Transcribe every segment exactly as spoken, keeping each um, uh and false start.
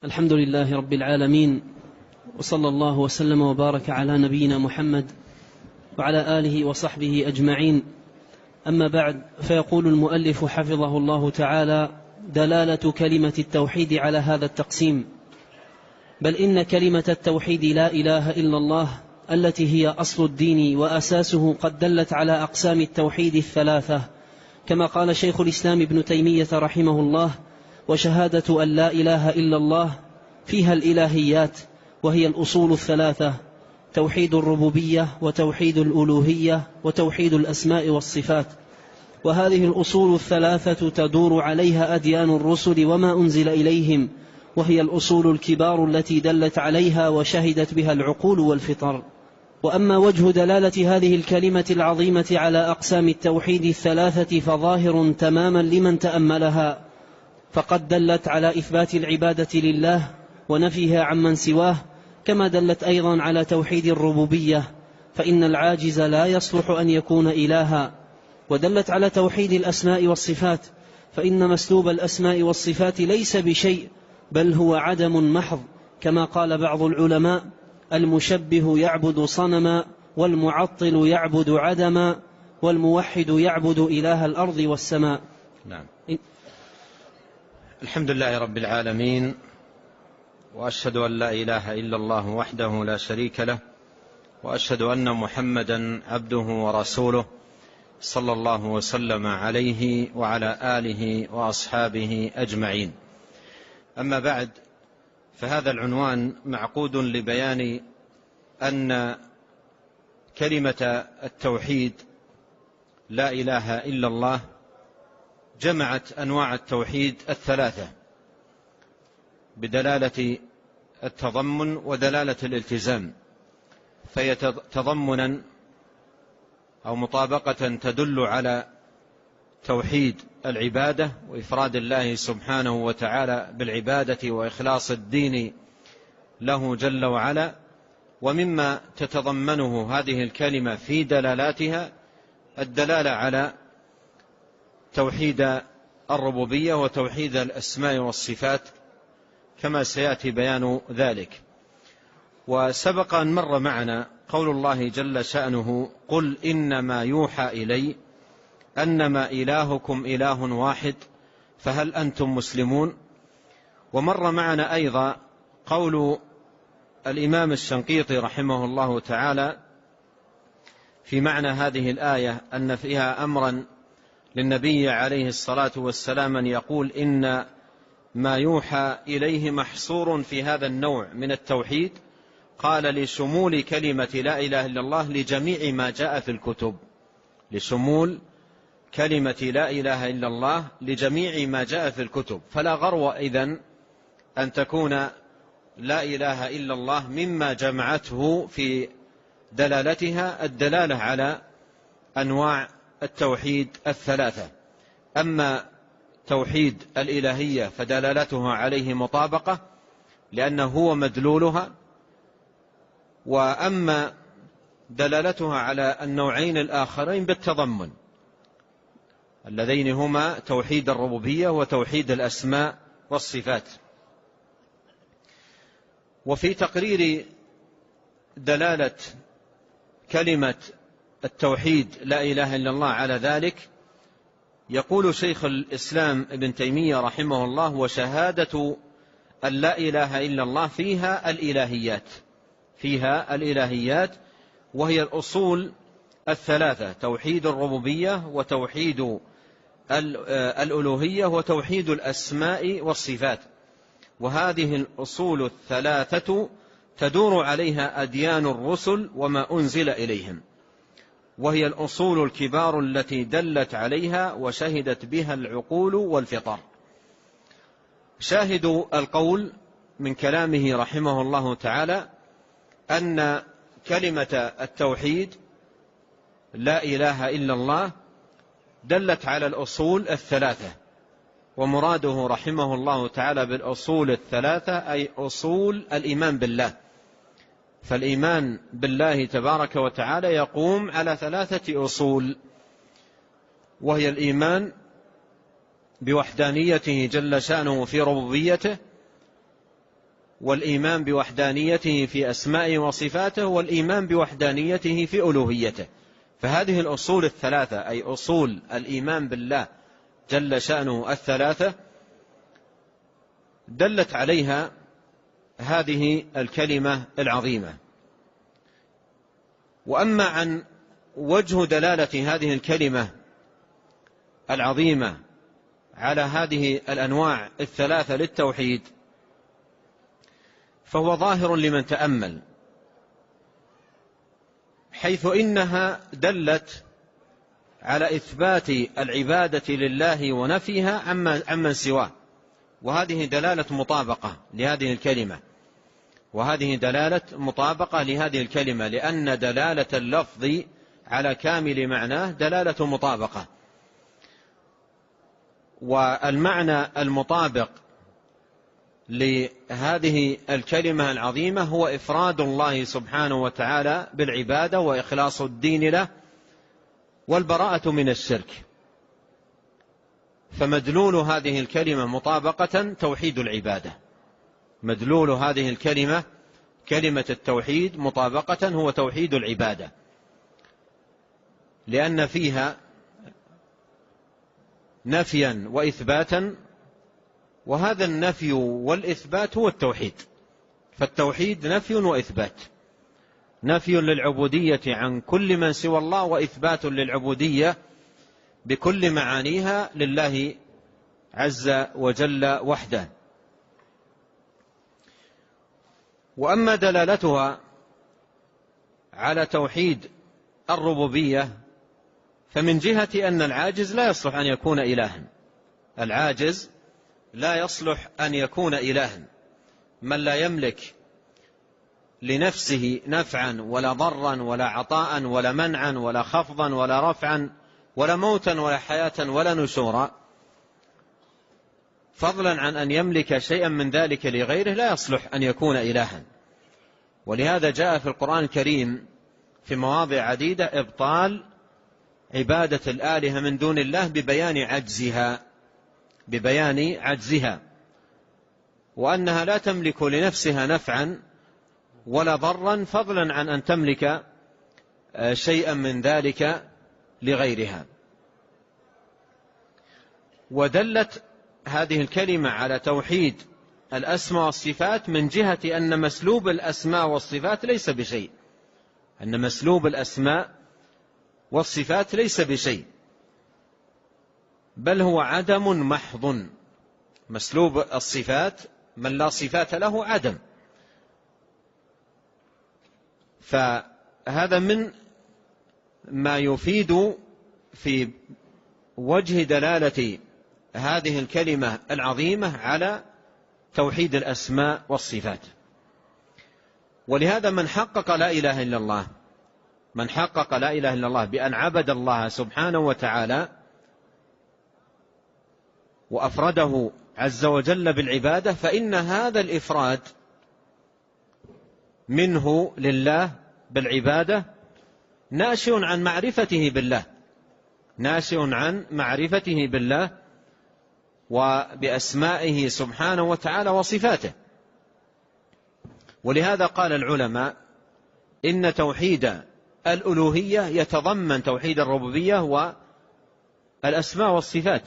الحمد لله رب العالمين، وصلى الله وسلم وبارك على نبينا محمد وعلى آله وصحبه أجمعين. أما بعد، فيقول المؤلف حفظه الله تعالى: دلالة كلمة التوحيد على هذا التقسيم. بل إن كلمة التوحيد لا إله إلا الله التي هي أصل الدين وأساسه قد دلت على أقسام التوحيد الثلاثة، كما قال شيخ الإسلام ابن تيمية رحمه الله: وشهادة أن لا إله إلا الله فيها الإلهيات، وهي الأصول الثلاثة: توحيد الربوبية وتوحيد الألوهية وتوحيد الأسماء والصفات. وهذه الأصول الثلاثة تدور عليها أديان الرسل وما أنزل إليهم، وهي الأصول الكبار التي دلت عليها وشهدت بها العقول والفطر. وأما وجه دلالة هذه الكلمة العظيمة على أقسام التوحيد الثلاثة فظاهر تماما لمن تأملها، فقد دلت على إثبات العبادة لله ونفيها عمن سواه، كما دلت أيضا على توحيد الربوبية، فإن العاجز لا يصلح أن يكون إلها. ودلت على توحيد الأسماء والصفات، فإن مسلوب الأسماء والصفات ليس بشيء، بل هو عدم محض، كما قال بعض العلماء: المشبه يعبد صنما، والمعطل يعبد عدما، والموحد يعبد إله الأرض والسماء. نعم. الحمد لله رب العالمين، وأشهد أن لا إله إلا الله وحده لا شريك له، وأشهد أن محمدا عبده ورسوله، صلى الله وسلم عليه وعلى آله وأصحابه أجمعين. أما بعد، فهذا العنوان معقود لبيان أن كلمة التوحيد لا إله إلا الله جمعت أنواع التوحيد الثلاثة بدلالة التضمن ودلالة الالتزام، فهي تضمنا أو مطابقة تدل على توحيد العبادة وإفراد الله سبحانه وتعالى بالعبادة وإخلاص الدين له جل وعلا. ومما تتضمنه هذه الكلمة في دلالاتها الدلالة على توحيد الربوبية وتوحيد الأسماء والصفات، كما سيأتي بيان ذلك. وسبق أن مر معنا قول الله جل شأنه: قل إنما يوحى إلي أنما إلهكم إله واحد فهل أنتم مسلمون. ومر معنا أيضا قول الإمام الشنقيطي رحمه الله تعالى في معنى هذه الآية أن فيها أمرا للنبي عليه الصلاة والسلام أن يقول إن ما يوحى إليه محصور في هذا النوع من التوحيد. قال: لشمول كلمة لا إله إلا الله لجميع ما جاء في الكتب، لشمول كلمة لا إله إلا الله لجميع ما جاء في الكتب. فلا غرو إذن أن تكون لا إله إلا الله مما جمعته في دلالتها الدلالة على أنواع التوحيد الثلاثة. أما توحيد الإلهية فدلالتها عليه مطابقة لأنه هو مدلولها، وأما دلالتها على النوعين الآخرين بالتضمن، اللذين هما توحيد الربوبية وتوحيد الأسماء والصفات. وفي تقرير دلالة كلمة التوحيد لا إله إلا الله على ذلك يقول شيخ الإسلام ابن تيمية رحمه الله: وشهادة أن لا إله إلا الله فيها الإلهيات، فيها الإلهيات وهي الأصول الثلاثة: توحيد الربوبية وتوحيد الألوهية وتوحيد الأسماء والصفات. وهذه الأصول الثلاثة تدور عليها أديان الرسل وما أنزل إليهم، وهي الأصول الكبار التي دلت عليها وشهدت بها العقول والفطر. شاهد القول من كلامه رحمه الله تعالى أن كلمة التوحيد لا إله إلا الله دلت على الأصول الثلاثة، ومراده رحمه الله تعالى بالأصول الثلاثة أي أصول الإيمان بالله. فالإيمان بالله تبارك وتعالى يقوم على ثلاثة أصول، وهي الإيمان بوحدانيته جل شأنه في ربوبيته، والإيمان بوحدانيته في أسمائه وصفاته والإيمان بوحدانيته في ألوهيته. فهذه الأصول الثلاثة، أي أصول الإيمان بالله جل شأنه الثلاثة، دلت عليها هذه الكلمة العظيمة. وأما عن وجه دلالة هذه الكلمة العظيمة على هذه الأنواع الثلاثة للتوحيد فهو ظاهر لمن تأمل، حيث إنها دلت على إثبات العبادة لله ونفيها عمن سواه، وهذه دلالة مطابقة لهذه الكلمة وهذه دلالة مطابقة لهذه الكلمة لأن دلالة اللفظ على كامل معناه دلالة مطابقة. والمعنى المطابق لهذه الكلمة العظيمة هو إفراد الله سبحانه وتعالى بالعبادة وإخلاص الدين له والبراءة من الشرك. فمدلول هذه الكلمة مطابقة توحيد العبادة، مدلول هذه الكلمة كلمة التوحيد مطابقة هو توحيد العبادة، لأن فيها نفيا وإثباتا، وهذا النفي والإثبات هو التوحيد. فالتوحيد نفي وإثبات، نفي للعبودية عن كل من سوى الله، وإثبات للعبودية بكل معانيها لله عز وجل وحده. وأما دلالتها على توحيد الربوبية فمن جهة أن العاجز لا يصلح أن يكون إلها، العاجز لا يصلح أن يكون إلها، من لا يملك لنفسه نفعا ولا ضرا ولا عطاء ولا منعا ولا خفضا ولا رفعا ولا موتا ولا حياة ولا نشورا، فضلا عن أن يملك شيئا من ذلك لغيره، لا يصلح أن يكون إلها. ولهذا جاء في القرآن الكريم في مواضع عديدة إبطال عبادة الآلهة من دون الله ببيان عجزها ببيان عجزها وأنها لا تملك لنفسها نفعا ولا ضرا، فضلا عن أن تملك شيئا من ذلك لغيرها. ودلت هذه الكلمة على توحيد الأسماء والصفات من جهة أن مسلوب الأسماء والصفات ليس بشيء، أن مسلوب الأسماء والصفات ليس بشيء، بل هو عدم محض. مسلوب الصفات من لا صفات له عدم. فهذا من ما يفيد في وجه دلالة هذه الكلمة العظيمة على توحيد الأسماء والصفات. ولهذا من حقق لا إله إلا الله من حقق لا إله إلا الله بأن عبد الله سبحانه وتعالى وأفرده عز وجل بالعبادة، فإن هذا الإفراد منه لله بالعبادة ناشئ عن معرفته بالله ناشئ عن معرفته بالله وبأسمائه سبحانه وتعالى وصفاته. ولهذا قال العلماء إن توحيد الألوهية يتضمن توحيد الربوبية والأسماء والصفات،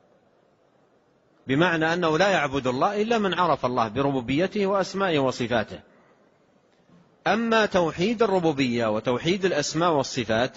بمعنى أنه لا يعبد الله إلا من عرف الله بربوبيته وأسمائه وصفاته. أما توحيد الربوبية وتوحيد الأسماء والصفات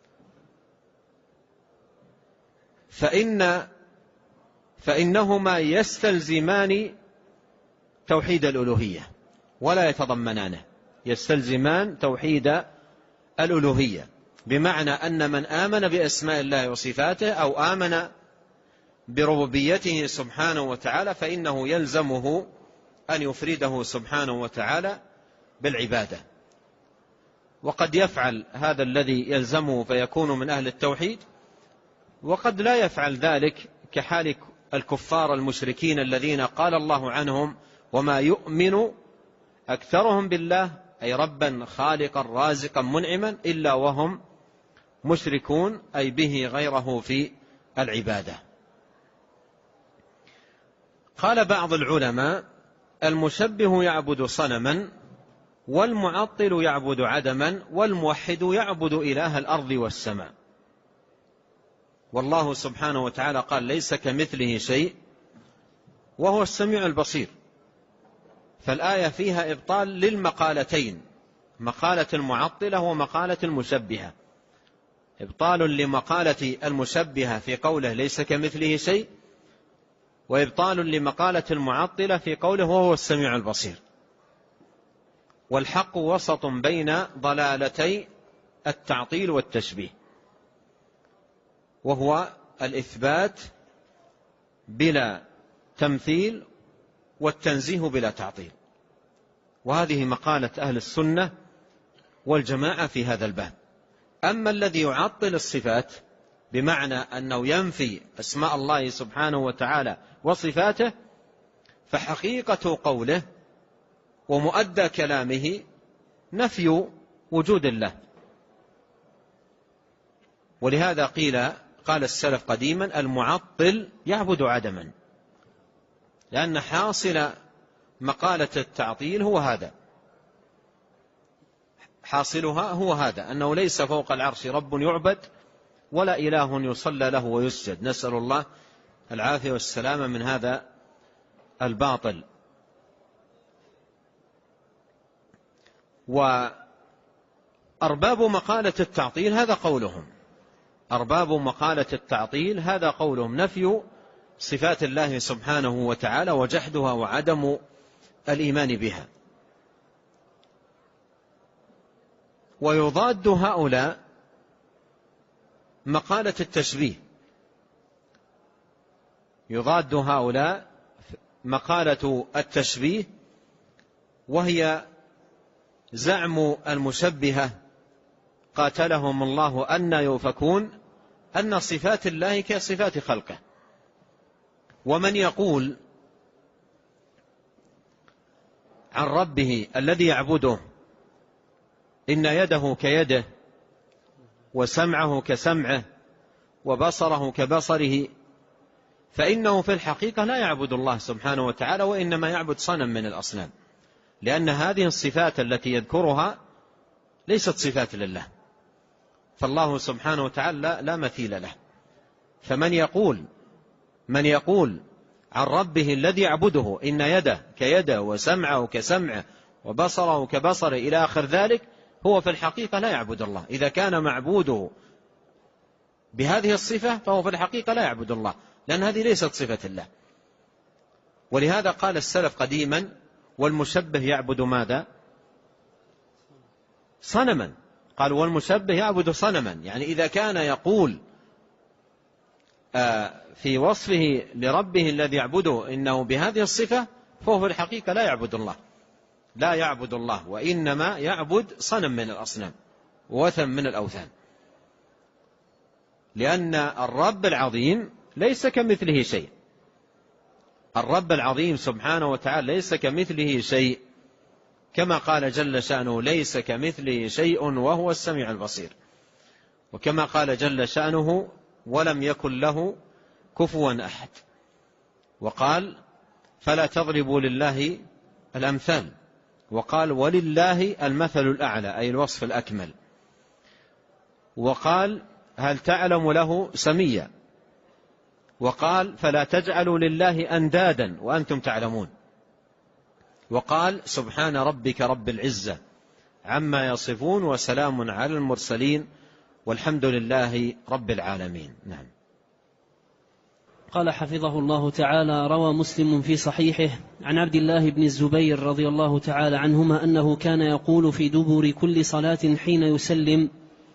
فإن فإنهما يستلزمان توحيد الألوهية ولا يتضمنانه، يستلزمان توحيد الألوهية، بمعنى أن من آمن بأسماء الله وصفاته أو آمن بربوبيته سبحانه وتعالى فإنه يلزمه أن يفرده سبحانه وتعالى بالعبادة. وقد يفعل هذا الذي يلزمه فيكون من أهل التوحيد، وقد لا يفعل ذلك كحال الكفار المشركين الذين قال الله عنهم وما يؤمن أكثرهم بالله، أي ربا خالقا رازقا منعما، إلا وهم مشركون، أي به غيره في العبادة. قال بعض العلماء المشبه يعبد صنما، والمعطل يعبد عدما، والموحد يعبد إله الأرض والسماء. والله سبحانه وتعالى قال ليس كمثله شيء وهو السميع البصير. فالآية فيها إبطال للمقالتين، مقالة المعطلة ومقالة المشبهة. إبطال لمقالة المشبهة في قوله ليس كمثله شيء، وإبطال لمقالة المعطلة في قوله وهو السميع البصير. والحق وسط بين ضلالتي التعطيل والتشبيه، وهو الإثبات بلا تمثيل والتنزيه بلا تعطيل. وهذه مقالة أهل السنة والجماعة في هذا الباب. أما الذي يعطل الصفات بمعنى أنه ينفي أسماء الله سبحانه وتعالى وصفاته، فحقيقة قوله ومؤدى كلامه نفي وجود الله. ولهذا قيل قال السلف قديما المعطل يعبد عدما، لأن حاصل مقالة التعطيل هو هذا، حاصلها هو هذا، أنه ليس فوق العرش رب يعبد ولا إله يصلى له ويسجد. نسأل الله العافية والسلامة من هذا الباطل. وأرباب مقالة التعطيل هذا قولهم، أرباب مقالة التعطيل هذا قولهم، نفي صفات الله سبحانه وتعالى وجحدها وعدم الإيمان بها. ويضاد هؤلاء مقالة التشبيه، يضاد هؤلاء مقالة التشبيه، وهي زعم المشبهة قاتلهم الله أن يؤفكون أن صفات الله كصفات خلقه. ومن يقول عن ربه الذي يعبده إن يده كيده وسمعه كسمعه وبصره كبصره، فإنه في الحقيقة لا يعبد الله سبحانه وتعالى، وإنما يعبد صنم من الأصنام، لأن هذه الصفات التي يذكرها ليست صفات لله، فالله سبحانه وتعالى لا مثيل له. فمن يقول من يقول عن ربه الذي يعبده إن يده كيده وسمعه كسمعه وبصره كبصره إلى آخر ذلك، هو في الحقيقة لا يعبد الله. إذا كان معبوده بهذه الصفة فهو في الحقيقة لا يعبد الله، لأن هذه ليست صفة الله. ولهذا قال السلف قديما والمشبه يعبد ماذا؟ صنما. قال والمشبه يعبد صنما، يعني إذا كان يقول في وصفه لربه الذي يعبده إنه بهذه الصفة، فهو في الحقيقة لا يعبد الله، لا يعبد الله، وإنما يعبد صنم من الأصنام ووثن من الأوثان. لأن الرب العظيم ليس كمثله شيء، الرب العظيم سبحانه وتعالى ليس كمثله شيء، كما قال جل شأنه ليس كمثله شيء وهو السميع البصير، وكما قال جل شأنه ولم يكن له كفوا أحد. وقال فلا تضربوا لله الأمثال، وقال ولله المثل الأعلى أي الوصف الأكمل. وقال هل تعلم له سميا، وقال فلا تجعلوا لله أندادا وأنتم تعلمون. وقال سبحان ربك رب العزة عما يصفون وسلام على المرسلين والحمد لله رب العالمين. نعم. قال حفظه الله تعالى: روى مسلم في صحيحه عن عبد الله بن الزبير رضي الله تعالى عنهما أنه كان يقول في دبر كل صلاة حين يسلم: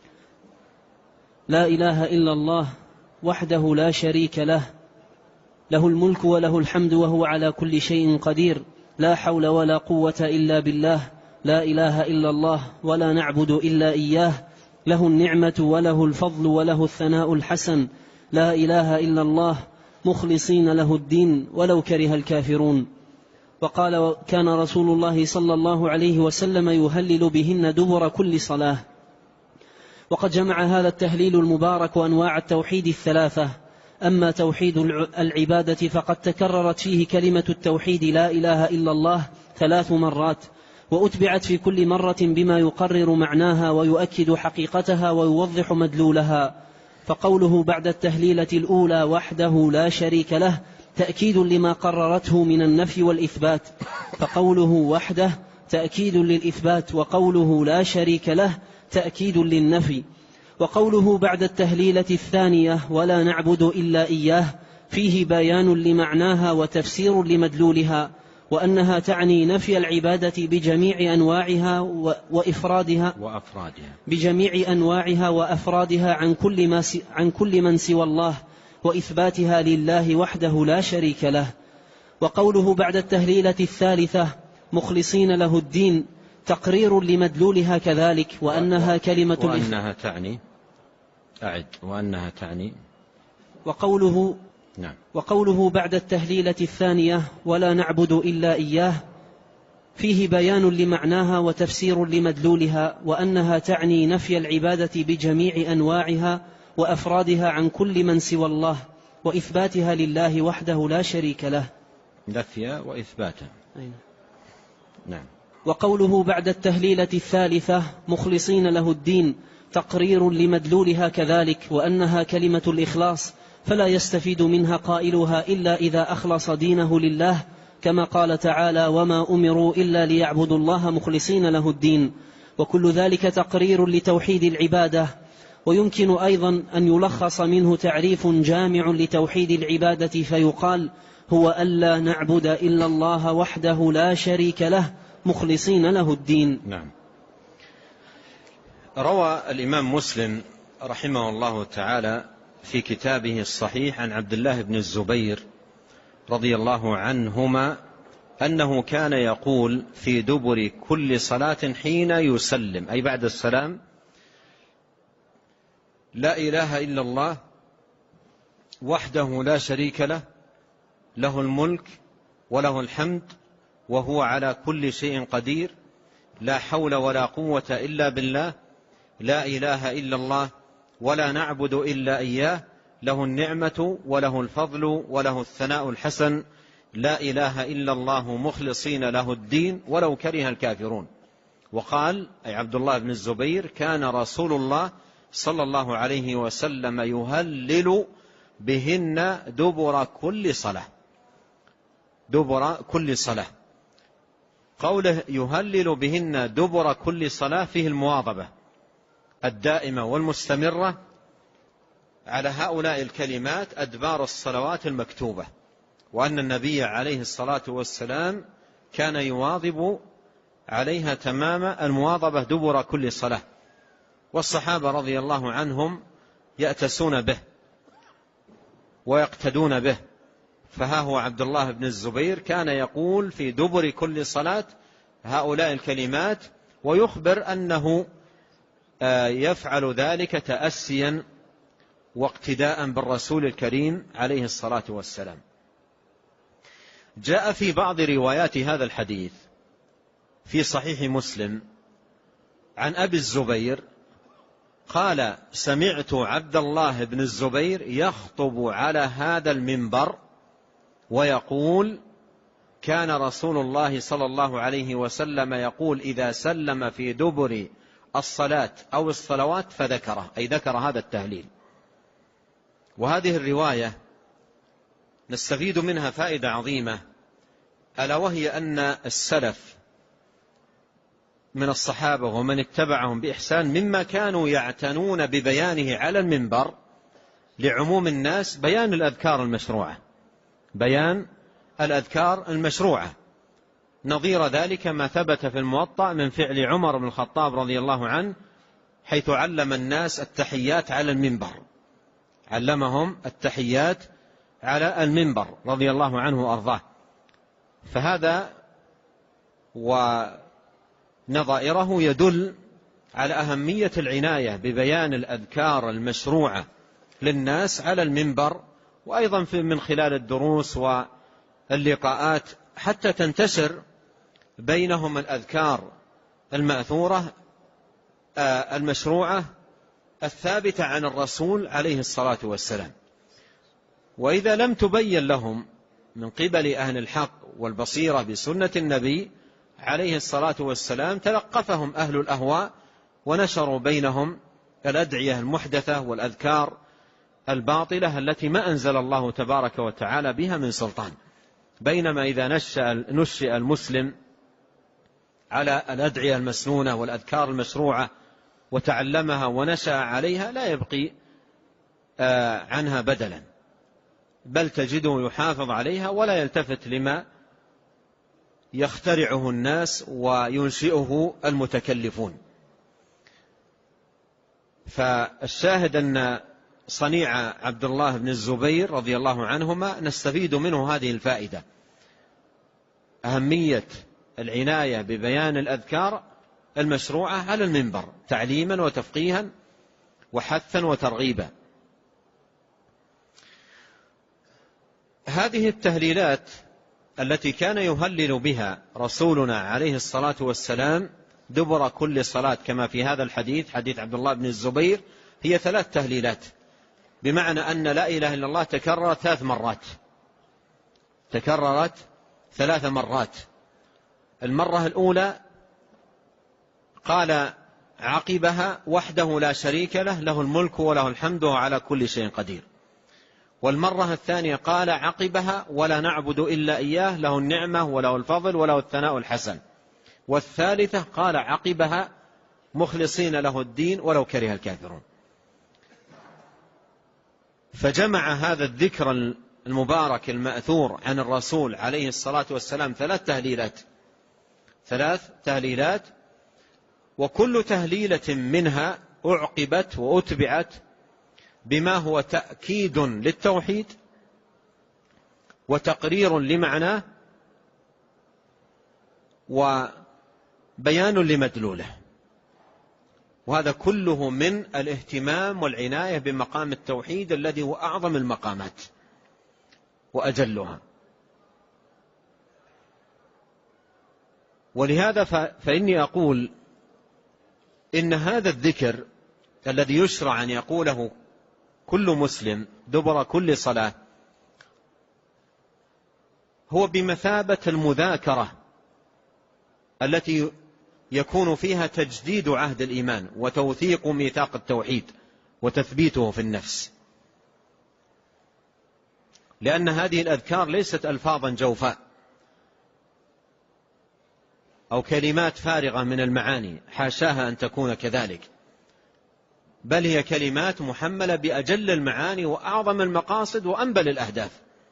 لا إله إلا الله وحده لا شريك له، له الملك وله الحمد وهو على كل شيء قدير، لا حول ولا قوة إلا بالله، لا إله إلا الله ولا نعبد إلا إياه، له النعمة وله الفضل وله الثناء الحسن، لا إله إلا الله مخلصين له الدين ولو كره الكافرون. وقال: كان رسول الله صلى الله عليه وسلم يهلل بهن دبر كل صلاة. وقد جمع هذا التهليل المبارك أنواع التوحيد الثلاثة أما توحيد العبادة فقد تكررت فيه كلمة التوحيد لا إله إلا الله ثلاث مرات، وأتبعت في كل مرة بما يقرر معناها ويؤكد حقيقتها ويوضح مدلولها. فقوله بعد التهليلة الأولى وحده لا شريك له تأكيد لما قررته من النفي والإثبات، فقوله وحده تأكيد للإثبات، وقوله لا شريك له تأكيد للنفي. وقوله بعد التهليلة الثانية ولا نعبد إلا إياه فيه بيان لمعناها وتفسير لمدلولها، وأنها تعني نفي العبادة بجميع أنواعها وإفرادها وأفرادها بجميع أنواعها وأفرادها عن كل, ما عن كل من سوى الله، وإثباتها لله وحده لا شريك له. وقوله بعد التهليلة الثالثة مخلصين له الدين تقرير لمدلولها كذلك، وأنها كلمة وأنها تعني أعد وأنها تعني وقوله نعم. وقوله بعد التهليلة الثانية ولا نعبد إلا إياه فيه بيان لمعناها وتفسير لمدلولها، وأنها تعني نفي العبادة بجميع أنواعها وأفرادها عن كل من سوى الله، وإثباتها لله وحده لا شريك له. نفيا وإثباتا. نعم. وقوله بعد التهليلة الثالثة مخلصين له الدين تقرير لمدلولها كذلك، وأنها كلمة الإخلاص، فلا يستفيد منها قائلها إلا إذا أخلص دينه لله، كما قال تعالى وما أمروا إلا ليعبدوا الله مخلصين له الدين. وكل ذلك تقرير لتوحيد العبادة. ويمكن أيضا أن يلخص منه تعريف جامع لتوحيد العبادة فيقال هو ألا نعبد إلا الله وحده لا شريك له مخلصين له الدين. نعم. روى الإمام مسلم رحمه الله تعالى في كتابه الصحيح عن عبد الله بن الزبير رضي الله عنهما أنه كان يقول في دبر كل صلاة حين يسلم أي بعد السلام لا إله إلا الله وحده لا شريك له له الملك وله الحمد وهو على كل شيء قدير لا حول ولا قوة إلا بالله لا إله إلا الله ولا نعبد إلا إياه له النعمة وله الفضل وله الثناء الحسن لا إله إلا الله مخلصين له الدين ولو كره الكافرون. وقال أي عبد الله بن الزبير كان رسول الله صلى الله عليه وسلم يهلل بهن دبر كل صلاة دبر كل صلاة. قوله يهلل بهن دبر كل صلاة فيه المواظبة الدائمة والمستمرة على هؤلاء الكلمات أدبار الصلوات المكتوبة، وأن النبي عليه الصلاة والسلام كان يواظب عليها تمام المواظبة دبر كل صلاة، والصحابة رضي الله عنهم يأتسون به ويقتدون به. فها هو عبد الله بن الزبير كان يقول في دبر كل صلاة هؤلاء الكلمات، ويخبر أنه يفعل ذلك تأسيا واقتداء بالرسول الكريم عليه الصلاة والسلام. جاء في بعض روايات هذا الحديث في صحيح مسلم عن أبي الزبير قال سمعت عبد الله بن الزبير يخطب على هذا المنبر ويقول كان رسول الله صلى الله عليه وسلم يقول إذا سلم في دبر الصلاة أو الصلوات فذكره أي ذكر هذا التهليل. وهذه الرواية نستفيد منها فائدة عظيمة، ألا وهي أن السلف من الصحابة ومن اتبعهم بإحسان مما كانوا يعتنون ببيانه على المنبر لعموم الناس بيان الأذكار المشروعة بيان الأذكار المشروعة نظير ذلك ما ثبت في الموطأ من فعل عمر بن الخطاب رضي الله عنه حيث علم الناس التحيات على المنبر علمهم التحيات على المنبر رضي الله عنه وأرضاه. فهذا ونظائره يدل على أهمية العناية ببيان الأذكار المشروعة للناس على المنبر، وأيضا من خلال الدروس واللقاءات حتى تنتشر بينهم الأذكار المأثورة المشروعة الثابتة عن الرسول عليه الصلاة والسلام. وإذا لم تبين لهم من قبل أهل الحق والبصيرة بسنة النبي عليه الصلاة والسلام تلقفهم أهل الأهواء ونشروا بينهم الأدعية المحدثة والأذكار الباطلة التي ما أنزل الله تبارك وتعالى بها من سلطان. بينما إذا نشأ المسلم على الأدعية المسنونة والأذكار المشروعة وتعلمها ونشأ عليها لا يبقي عنها بدلا، بل تجده يحافظ عليها ولا يلتفت لما يخترعه الناس وينشئه المتكلفون. فالشاهد أن صنيع عبد الله بن الزبير رضي الله عنهما نستفيد منه هذه الفائدة: أهمية العناية ببيان الأذكار المشروعة على المنبر تعليما وتفقيها وحثا وترغيبا. هذه التهليلات التي كان يهلل بها رسولنا عليه الصلاة والسلام دبر كل صلاة كما في هذا الحديث، حديث عبد الله بن الزبير، هي ثلاث تهليلات، بمعنى أن لا إله إلا الله تكررت ثلاث مرات تكررت ثلاث مرات. المرة الأولى قال عقبها: وحده لا شريك له، له الملك وله الحمد وعلى كل شيء قدير. والمرة الثانية قال عقبها: ولا نعبد إلا إياه، له النعمة وله الفضل وله الثناء الحسن. والثالثة قال عقبها: مخلصين له الدين ولو كره الكافرون. فجمع هذا الذكر المبارك المأثور عن الرسول عليه الصلاة والسلام ثلاث تهليلات ثلاث تهليلات وكل تهليلة منها أعقبت وأتبعت بما هو تأكيد للتوحيد وتقرير لمعناه وبيان لمدلوله. وهذا كله من الاهتمام والعناية بمقام التوحيد الذي هو أعظم المقامات وأجلها. ولهذا فإني أقول إن هذا الذكر الذي يشرع أن يقوله كل مسلم دبر كل صلاة هو بمثابة المذاكرة التي يكون فيها تجديد عهد الإيمان وتوثيق ميثاق التوحيد وتثبيته في النفس، لأن هذه الأذكار ليست ألفاظا جوفاء أو كلمات فارغة من المعاني، حاشاها أن تكون كذلك، بل هي كلمات محملة بأجل المعاني وأعظم المقاصد وأنبل الأهداف.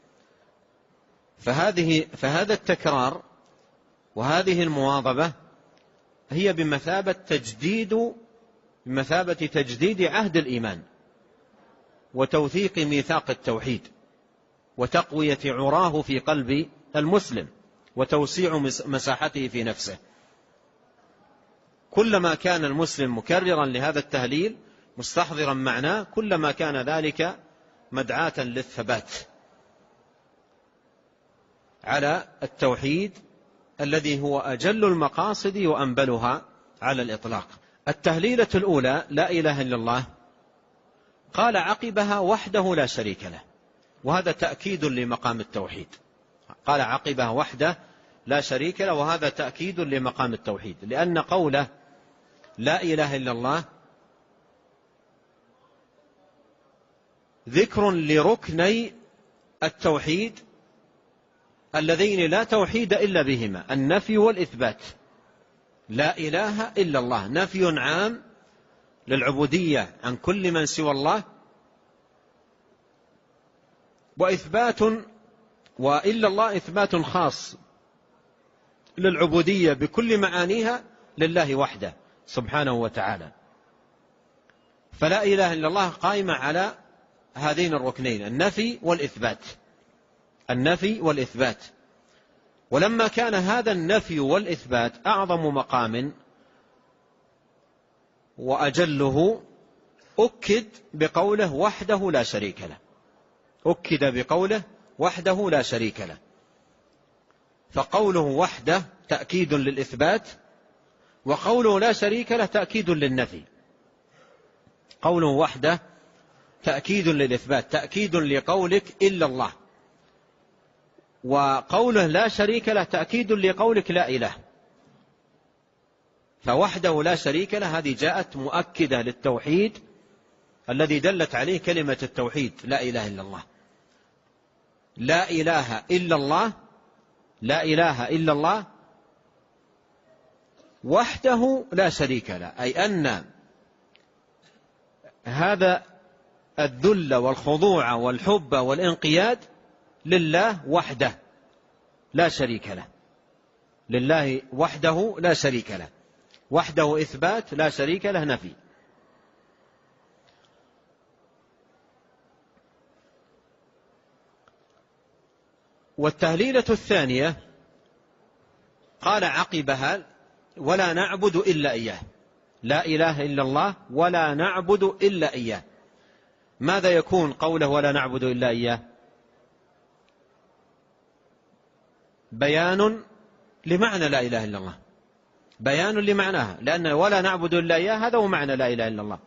فهذه فهذا التكرار وهذه المواظبة هي بمثابة تجديد بمثابة تجديد عهد الإيمان وتوثيق ميثاق التوحيد وتقوية عراه في قلب المسلم وتوسيع مساحته في نفسه. كلما كان المسلم مكررا لهذا التهليل مستحضرا معناه كلما كان ذلك مدعاة للثبات على التوحيد الذي هو أجل المقاصد وأنبلها على الإطلاق. التهليلة الأولى لا إله إلا الله قال عقبها: وحده لا شريك له، وهذا تأكيد لمقام التوحيد. قال عقبها وحده لا شريك له، وهذا تأكيد لمقام التوحيد، لأن قوله لا إله إلا الله ذكر لركني التوحيد اللذين لا توحيد إلا بهما، النفي والإثبات. لا إله إلا الله نفي عام للعبودية عن كل من سوى الله، وإثبات وإلا الله إثبات خاص للعبودية بكل معانيها لله وحده سبحانه وتعالى. فلا إله إلا الله قائمة على هذين الركنين، النفي والإثبات النفي والإثبات. ولما كان هذا النفي والإثبات أعظم مقام وأجله أكد بقوله وحده لا شريك له أكد بقوله وحده لا شريك له. فقوله وحده تأكيد للإثبات، وقوله لا شريك له تأكيد للنفي. قوله وحده تأكيد للإثبات، تأكيد لقولك إلا الله، وقوله لا شريك له تأكيد لقولك لا إله. فوحده لا شريك له هذه جاءت مؤكدة للتوحيد الذي دلت عليه كلمة التوحيد لا إله إلا الله. لا إله إلا الله، لا إله إلا الله وحده لا شريك له، أي أن هذا الذل والخضوع والحب والانقياد لله وحده لا شريك له، لله وحده لا شريك له، وحده إثبات، لا شريك له نفي. والتهليلة الثانية قال عقبها ولا نعبد إلا إياه، لا إله إلا الله ولا نعبد إلا إياه. ماذا يكون قوله ولا نعبد إلا إياه؟ بيان لمعنى لا إله إلا الله، بيان لمعناها، لأن ولا نعبد إلا إياه هذا هو معنى لا إله إلا الله،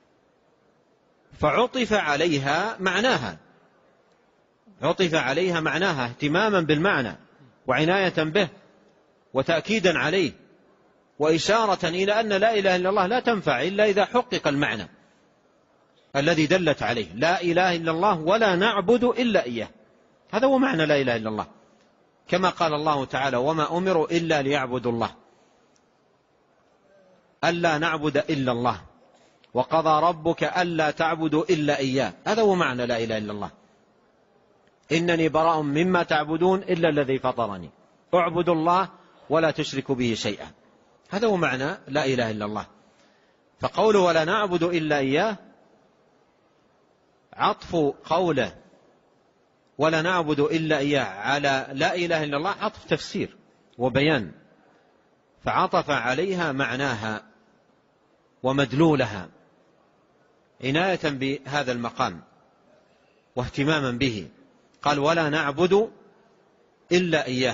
فعطف عليها معناها، عطف عليها معناها اهتماما بالمعنى وعناية به وتأكيدا عليه وإشارة إلى أن لا إله إلا الله لا تنفع إلا إذا حقق المعنى الذي دلت عليه، لا إله إلا الله ولا نعبد إلا إياه، هذا هو معنى لا إله إلا الله، كما قال الله تعالى وما أمروا إلا ليعبدوا الله، ألا نعبد إلا الله، وقضى ربك ألا تعبدوا إلا إياه، هذا هو معنى لا إله إلا الله. إنني براء مما تعبدون إلا الذي فطرني، اعبدوا الله ولا تشركوا به شيئا، هذا هو معنى لا إله إلا الله. فقوله ولا نعبد إلا إياه عطف قوله ولا نعبد إلا إياه على لا إله إلا الله عطف تفسير وبيان، فعطف عليها معناها ومدلولها عناية بهذا المقام واهتماما به، قال ولا نعبد إلا إياه.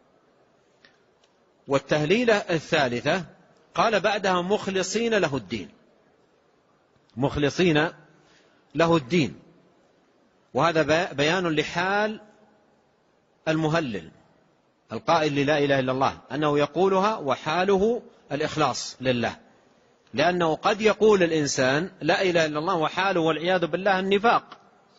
والتهليلة الثالثة قال بعدها مخلصين له الدين، مخلصين له الدين، وهذا بيان لحال المهلل القائل للا إله إلا الله أنه يقولها وحاله الإخلاص لله، لأنه قد يقول الإنسان لا إله إلا الله وحاله والعياذ بالله النفاق،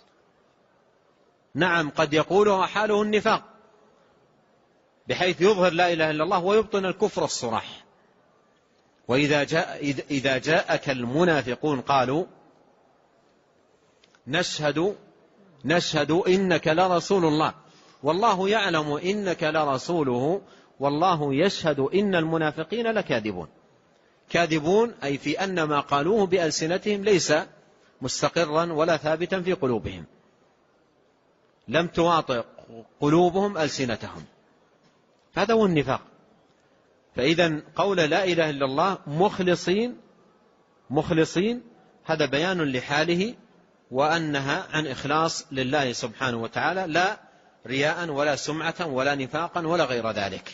نعم قد يقولها وحاله النفاق بحيث يظهر لا إله إلا الله ويبطن الكفر الصراح. وإذا جاء إذا جاءك المنافقون قالوا نشهد نشهد إنك لرسول الله والله يعلم إنك لرسوله والله يشهد إن المنافقين لكاذبون. كاذبون أي في أن ما قالوه بألسنتهم ليس مستقرا ولا ثابتا في قلوبهم، لم تواطئ قلوبهم ألسنتهم، هذا هو النفاق. فإذا قول لا إله إلا الله مخلصين مخلصين هذا بيان لحاله وأنها عن إخلاص لله سبحانه وتعالى، لا رياء ولا سمعة ولا نفاقا ولا غير ذلك.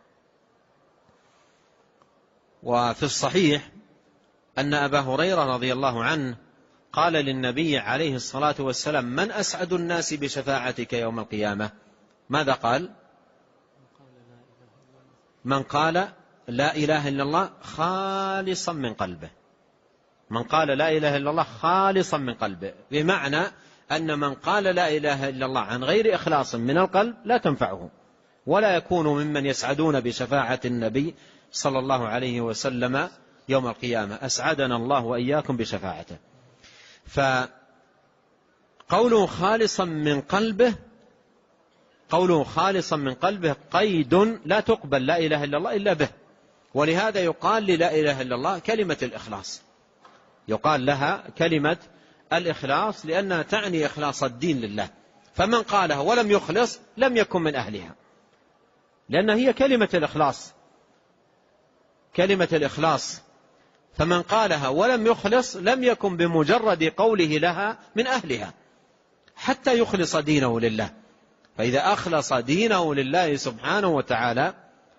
وفي الصحيح أن أبا هريرة رضي الله عنه قال للنبي عليه الصلاة والسلام من أسعد الناس بشفاعتك يوم القيامة؟ ماذا قال؟ من قال لا إله إلا الله خالصا من قلبه، من قال لا إله إلا الله خالصا من قلبه، بمعنى أن من قال لا إله إلا الله عن غير إخلاص من القلب لا تنفعه ولا يكون ممن يسعدون بشفاعة النبي صلى الله عليه وسلم يوم القيامة، أسعدنا الله وإياكم بشفاعته. فقوله خالصا من قلبه، قوله خالصا من قلبه قيد لا تقبل لا إله إلا الله إلا به، ولهذا يقال للا إله إلا الله كلمة الإخلاص، يقال لها كلمة الإخلاص لأنها تعني إخلاص الدين لله، فمن قالها ولم يخلص لم يكن من أهلها، لأنها هي كلمة الإخلاص، كلمة الإخلاص، فمن قالها ولم يخلص لم يكن بمجرد قوله لها من أهلها حتى يخلص دينه لله. فإذا أخلص دينه لله سبحانه وتعالى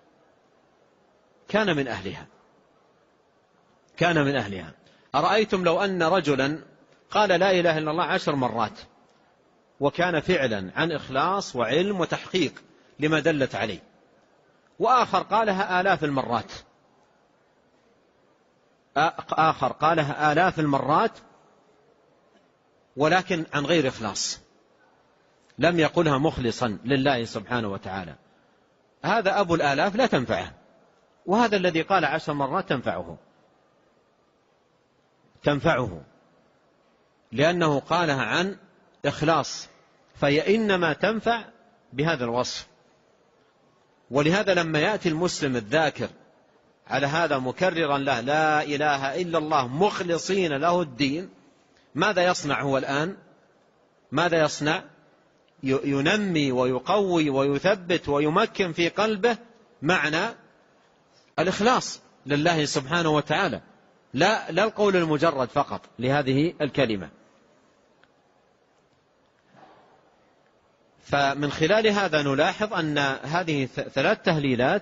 كان من أهلها، كان من أهلها. أرأيتم لو أن رجلا قال لا إله إلا الله عشر مرات، وكان فعلا عن إخلاص وعلم وتحقيق لما دلت عليه. وآخر قالها آلاف المرات، آخر قالها آلاف المرات ولكن عن غير إخلاص، لم يقلها مخلصا لله سبحانه وتعالى. هذا أبو الآلاف لا تنفعه، وهذا الذي قال عشر مرات تنفعه تنفعه لأنه قالها عن إخلاص، فهي إنما تنفع بهذا الوصف. ولهذا لما يأتي المسلم الذاكر على هذا مكررا له لا إله إلا الله مخلصين له الدين، ماذا يصنع هو الآن؟ ماذا يصنع؟ ينمي ويقوي ويثبت ويمكن في قلبه معنى الإخلاص لله سبحانه وتعالى، لا لا القول المجرد فقط لهذه الكلمة. فمن خلال هذا نلاحظ أن هذه ثلاث تهليلات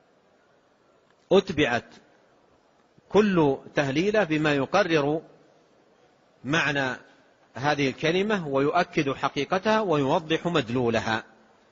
أتبعت كل تهليلة بما يقرر معنى هذه الكلمة ويؤكد حقيقتها ويوضح مدلولها.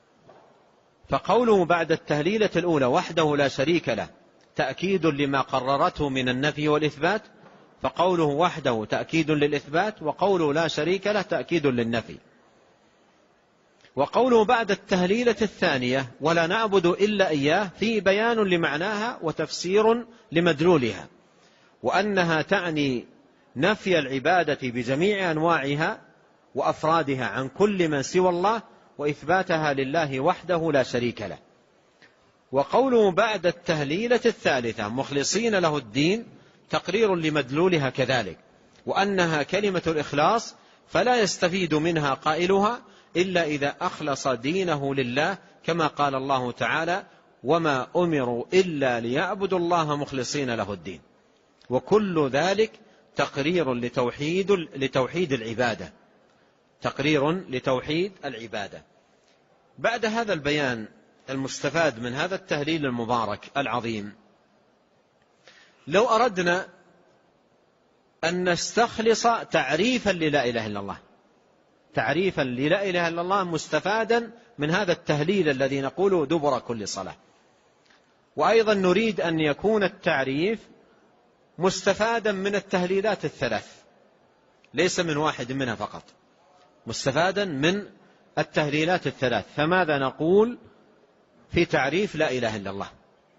فقوله بعد التهليلة الأولى وحده لا شريك له تأكيد لما قررته من النفي والإثبات، فقوله وحده تأكيد للإثبات، وقوله لا شريك له تأكيد للنفي. وقوله بعد التهليلة الثانية ولا نعبد إلا إياه في بيان لمعناها وتفسير لمدلولها، وأنها تعني نفي العبادة بجميع أنواعها وأفرادها عن كل من سوى الله، وإثباتها لله وحده لا شريك له. وقوله بعد التهليلة الثالثة مخلصين له الدين تقرير لمدلولها كذلك، وأنها كلمة الإخلاص فلا يستفيد منها قائلها إلا إذا أخلص دينه لله، كما قال الله تعالى وما أمروا إلا ليعبدوا الله مخلصين له الدين. وكل ذلك تقرير لتوحيد لتوحيد العبادة تقرير لتوحيد العبادة. بعد هذا البيان المستفاد من هذا التهليل المبارك العظيم، لو أردنا أن نستخلص تعريفا للا إله إلا الله، تعريفا للا إله إلا الله مستفادا من هذا التهليل الذي نقوله دبر كل صلاة، وأيضا نريد أن يكون التعريف مستفادا من التهليلات الثلاث، ليس من واحد منها فقط، مستفادا من التهليلات الثلاث. فماذا نقول في تعريف لا إله إلا الله؟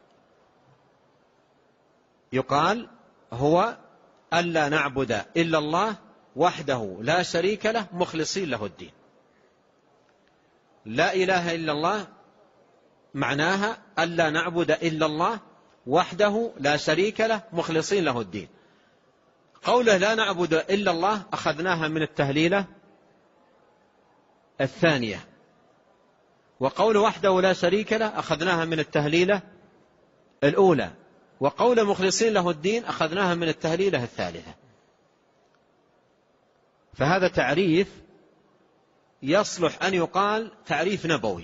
يقال هو ألا نعبد إلا الله وحده لا شريك له مخلصين له الدين. لا إله إلا الله معناها ألا نعبد إلا الله وحده لا شريك له مخلصين له الدين. قوله لا نعبد إلا الله أخذناها من التهليلة الثانية، وقول وحده لا شريك له أخذناها من التهليلة الأولى، وقول مخلصين له الدين أخذناها من التهليلة الثالثة. فهذا تعريف يصلح أن يقال تعريف نبوي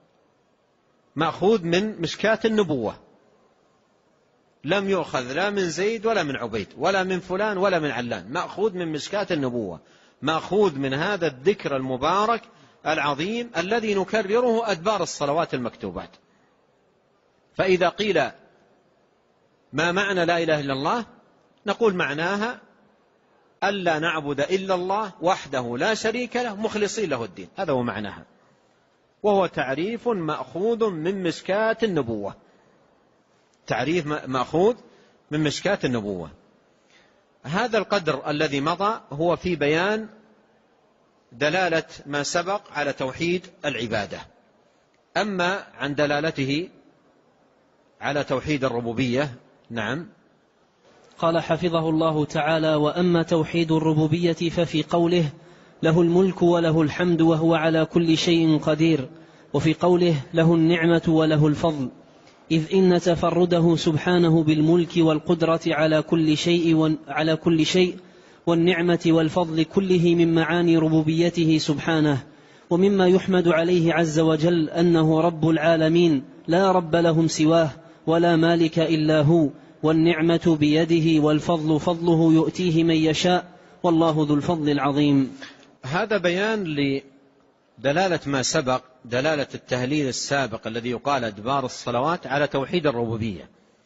مأخوذ من مشكاة النبوة، لم يؤخذ لا من زيد ولا من عبيد ولا من فلان ولا من علان، مأخوذ من مشكاة النبوة، مأخوذ من هذا الذكر المبارك العظيم الذي نكرره أدبار الصلوات المكتوبات. فإذا قيل ما معنى لا إله إلا الله نقول معناها ألا نعبد إلا الله وحده لا شريك له مخلصين له الدين، هذا هو معناها، وهو تعريف مأخوذ من مشكاة النبوة، تعريف مأخوذ من مشكاة النبوة. هذا القدر الذي مضى هو في بيان دلالة ما سبق على توحيد العبادة. أما عن دلالته على توحيد الربوبية، نعم. قال حفظه الله تعالى: وأما توحيد الربوبية ففي قوله له الملك وله الحمد وهو على كل شيء قدير، وفي قوله له النعمة وله الفضل، إذ إن تفرده سبحانه بالملك والقدرة على كل شيء على كل شيء والنعمة والفضل كله من معاني ربوبيته سبحانه، ومما يحمد عليه عز وجل أنه رب العالمين لا رب لهم سواه ولا مالك إلا هو، والنعمة بيده والفضل فضله يؤتيه من يشاء، والله ذو الفضل العظيم. هذا بيان لدلالة ما سبق، دلالة التهليل السابق الذي يقال أدبار الصلوات على توحيد الربوبية،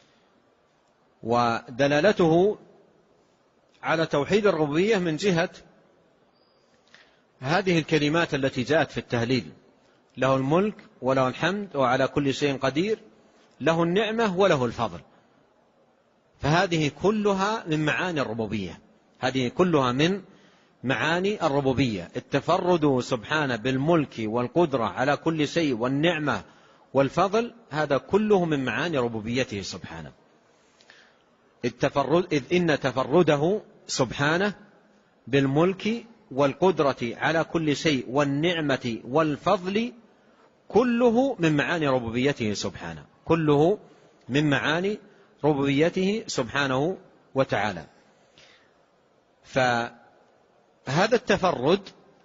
ودلالته على توحيد الربوبية من جهة هذه الكلمات التي جاءت في التهليل: له الملك وله الحمد وعلى كل شيء قدير، له النعمة وله الفضل. فهذه كلها من معاني الربوبية، هذه كلها من معاني الربوبية. التفرد سبحانه بالملك والقدرة على كل شيء والنعمة والفضل، هذا كله من معاني ربوبيته سبحانه. التفرد إذ إن تفرده سبحانه بالملك والقدرة على كل شيء والنعمة والفضل كله من معاني ربوبيته سبحانه، كله من معاني ربوبيته سبحانه وتعالى. فهذا التفرد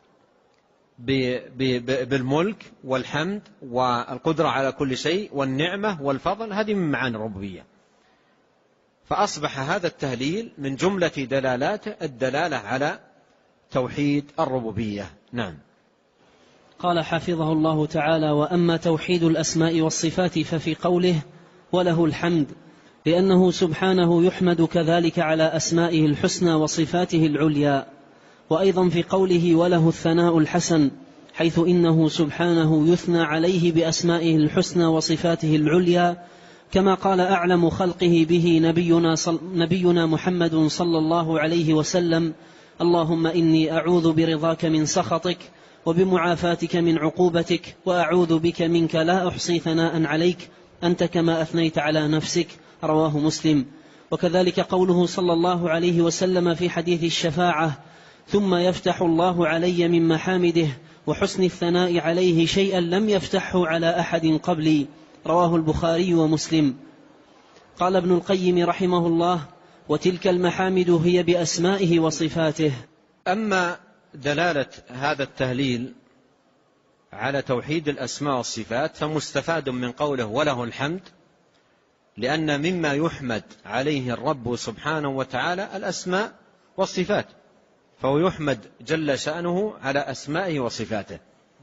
بالملك والحمد والقدرة على كل شيء والنعمة والفضل، هذه من معاني الربوبية. فأصبح هذا التهليل من جملة دلالات الدلالة على توحيد الربوبية. نعم. قال حفظه الله تعالى: وأما توحيد الأسماء والصفات ففي قوله وله الحمد، لأنه سبحانه يحمد كذلك على أسمائه الحسنى وصفاته العليا، وأيضا في قوله وله الثناء الحسن، حيث إنه سبحانه يثنى عليه بأسمائه الحسنى وصفاته العليا، كما قال أعلم خلقه به نبينا, صل... نبينا محمد صلى الله عليه وسلم: اللهم إني أعوذ برضاك من سخطك وبمعافاتك من عقوبتك وأعوذ بك منك لا أحصي ثناء عليك أنت كما أثنيت على نفسك. رواه مسلم. وكذلك قوله صلى الله عليه وسلم في حديث الشفاعة: ثم يفتح الله علي من محامده وحسن الثناء عليه شيئا لم يفتحه على أحد قبلي. رواه البخاري ومسلم. قال ابن القيم رحمه الله: وتلك المحامد هي بأسمائه وصفاته. أما دلالة هذا التهليل على توحيد الأسماء والصفات فمستفاد من قوله وله الحمد، لأن مما يحمد عليه الرب سبحانه وتعالى الأسماء والصفات، فهو يحمد جل شأنه على أسمائه وصفاته.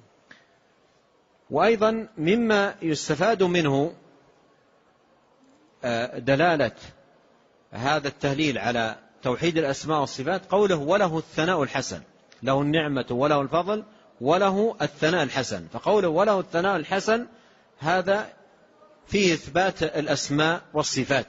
وأيضا مما يستفاد منه دلالة هذا التهليل على توحيد الأسماء والصفات قوله وله الثناء الحسن، له النعمة وله الفضل وله الثناء الحسن. فقوله وله الثناء الحسن هذا فيه إثبات الأسماء والصفات،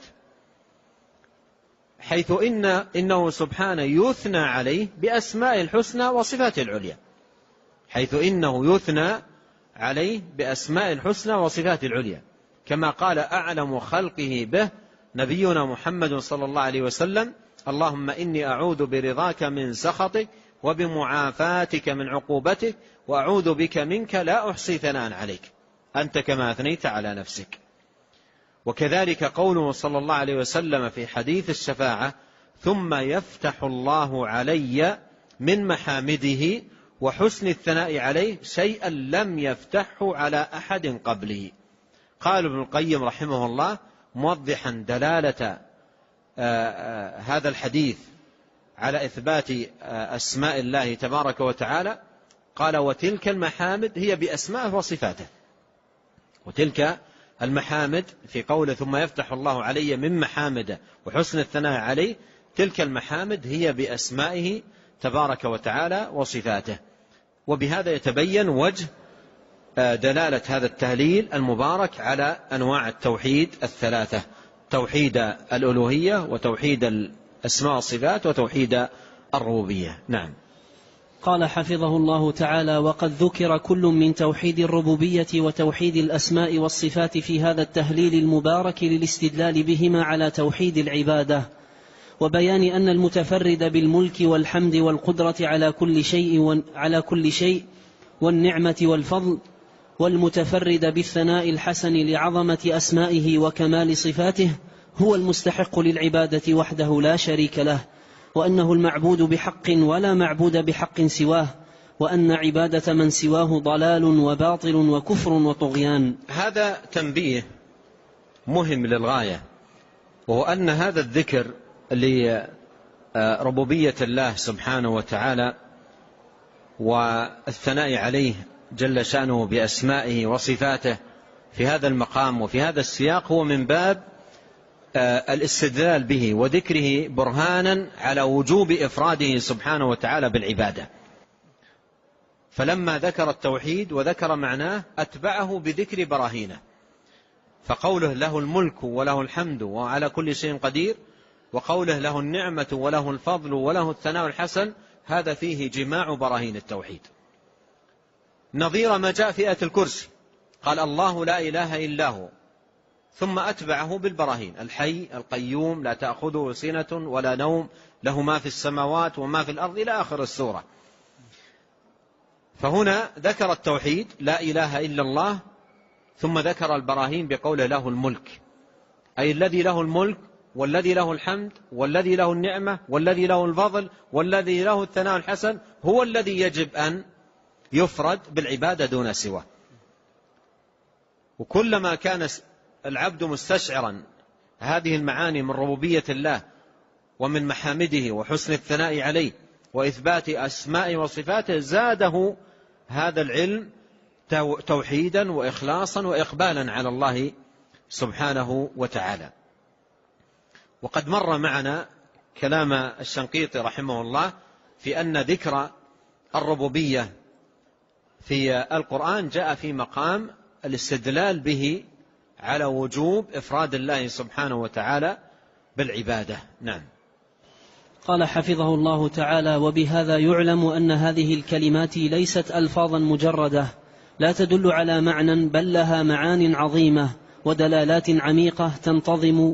حيث إن إنه سبحانه يثنى عليه بأسماء الحسنى وصفات العليا، حيث إنه يثنى عليه بأسماء الحسنى وصفات العليا، كما قال أعلم خلقه به نبينا محمد صلى الله عليه وسلم: اللهم إني أعوذ برضاك من سخطك وبمعافاتك من عقوبتك وأعوذ بك منك لا أحصي ثناء عليك أنت كما أثنيت على نفسك. وكذلك قوله صلى الله عليه وسلم في حديث الشفاعة: ثم يفتح الله علي من محامده وحسن الثناء عليه شيئا لم يفتحه على أحد قبله. قال ابن القيم رحمه الله موضحا دلالة هذا الحديث على إثبات أسماء الله تبارك وتعالى، قال: وتلك المحامد هي بأسمائه وصفاته. وتلك المحامد في قوله ثم يفتح الله علي من محامده وحسن الثناء عليه، تلك المحامد هي بأسمائه تبارك وتعالى وصفاته. وبهذا يتبين وجه دلالة هذا التهليل المبارك على أنواع التوحيد الثلاثة: توحيد الألوهية وتوحيد الأسماء والصفات وتوحيد الربوبية. نعم. قال حفظه الله تعالى: وقد ذكر كل من توحيد الربوبية وتوحيد الأسماء والصفات في هذا التهليل المبارك للاستدلال بهما على توحيد العبادة، وبيان أن المتفرد بالملك والحمد والقدرة على كل شيء على كل شيء والنعمة والفضل، والمتفرد بالثناء الحسن لعظمة أسمائه وكمال صفاته، هو المستحق للعبادة وحده لا شريك له، وأنه المعبود بحق ولا معبود بحق سواه، وأن عبادة من سواه ضلال وباطل وكفر وطغيان. هذا تنبيه مهم للغاية، وهو أن هذا الذكر ربوبية الله سبحانه وتعالى والثناء عليه جل شأنه بأسمائه وصفاته في هذا المقام وفي هذا السياق هو من باب الاستدلال به وذكره برهانا على وجوب إفراده سبحانه وتعالى بالعبادة. فلما ذكر التوحيد وذكر معناه أتبعه بذكر براهينه، فقوله له الملك وله الحمد وعلى كل شيء قدير، وقوله له النعمة وله الفضل وله الثناء الحسن، هذا فيه جماع براهين التوحيد، نظير ما جاء في آية الكرسي، قال الله لا إله إلا هو، ثم أتبعه بالبراهين: الحي القيوم لا تأخذه سنة ولا نوم له ما في السماوات وما في الأرض إلى آخر السورة. فهنا ذكر التوحيد لا إله إلا الله، ثم ذكر البراهين بقوله له الملك، أي الذي له الملك والذي له الحمد والذي له النعمة والذي له الفضل والذي له الثناء الحسن هو الذي يجب أن يفرد بالعبادة دون سواه. وكلما كان العبد مستشعرا هذه المعاني من ربوبية الله ومن محامده وحسن الثناء عليه وإثبات أسماء وصفاته، زاده هذا العلم توحيدا وإخلاصا وإقبالا على الله سبحانه وتعالى. وقد مر معنا كلام الشنقيطي رحمه الله في أن ذكر الربوبية في القرآن جاء في مقام الاستدلال به على وجوب إفراد الله سبحانه وتعالى بالعبادة. نعم. قال حفظه الله تعالى: وبهذا يعلم أن هذه الكلمات ليست ألفاظا مجردة لا تدل على معنى، بل لها معان عظيمة ودلالات عميقة تنتظم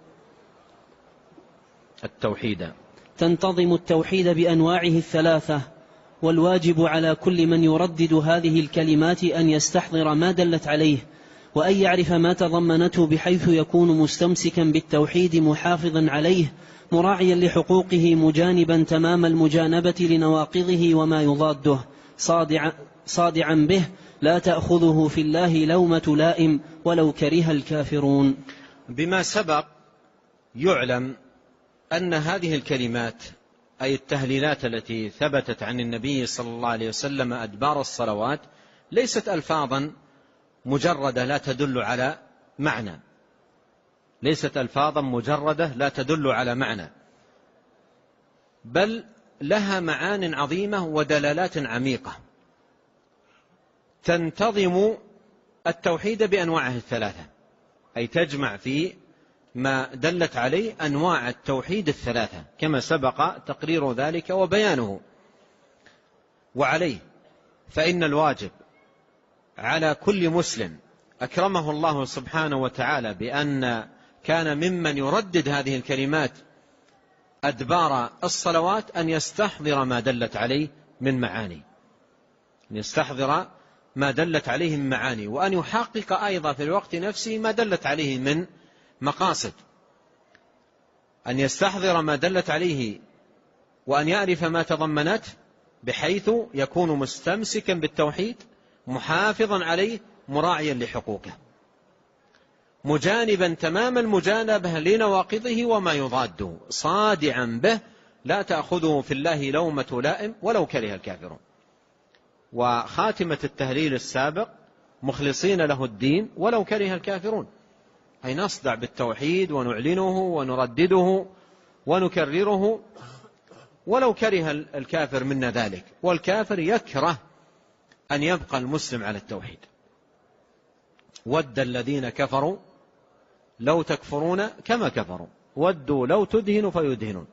التوحيد تنتظم التوحيد بأنواعه الثلاثة. والواجب على كل من يردد هذه الكلمات أن يستحضر ما دلت عليه، وأن يعرف ما تضمنته، بحيث يكون مستمسكا بالتوحيد محافظا عليه مراعيا لحقوقه مجانبا تمام المجانبة لنواقضه وما يضاده، صادعا, صادعا به لا تأخذه في الله لومة لائم ولو كره الكافرون. بما سبق يعلم أن هذه الكلمات أي التهليلات التي ثبتت عن النبي صلى الله عليه وسلم أدبار الصلوات ليست ألفاظا مجردة لا تدل على معنى، ليست ألفاظا مجردة لا تدل على معنى، بل لها معان عظيمة ودلالات عميقة تنتظم التوحيد بأنواعه الثلاثة، أي تجمع في ما دلت عليه أنواع التوحيد الثلاثة كما سبق تقرير ذلك وبيانه. وعليه فإن الواجب على كل مسلم أكرمه الله سبحانه وتعالى بأن كان ممن يردد هذه الكلمات أدبار الصلوات أن يستحضر ما دلت عليه من معاني، أن يستحضر ما دلت عليه من معاني، وأن يحقق أيضا في الوقت نفسه ما دلت عليه من مقاصد، أن يستحضر ما دلت عليه وأن يعرف ما تضمنته، بحيث يكون مستمسكا بالتوحيد محافظا عليه مراعيا لحقوقه مجانبا تمام المجانبة لنواقضه وما يضاده، صادعا به لا تأخذه في الله لومة لائم ولو كره الكافرون. وخاتمة التهليل السابق: مخلصين له الدين ولو كره الكافرون، أي نصدع بالتوحيد ونعلنه ونردده ونكرره ولو كره الكافر منا ذلك. والكافر يكره أن يبقى المسلم على التوحيد. ود الذين كفروا لو تكفرون كما كفروا ودوا لو تدهنوا فيدهنون.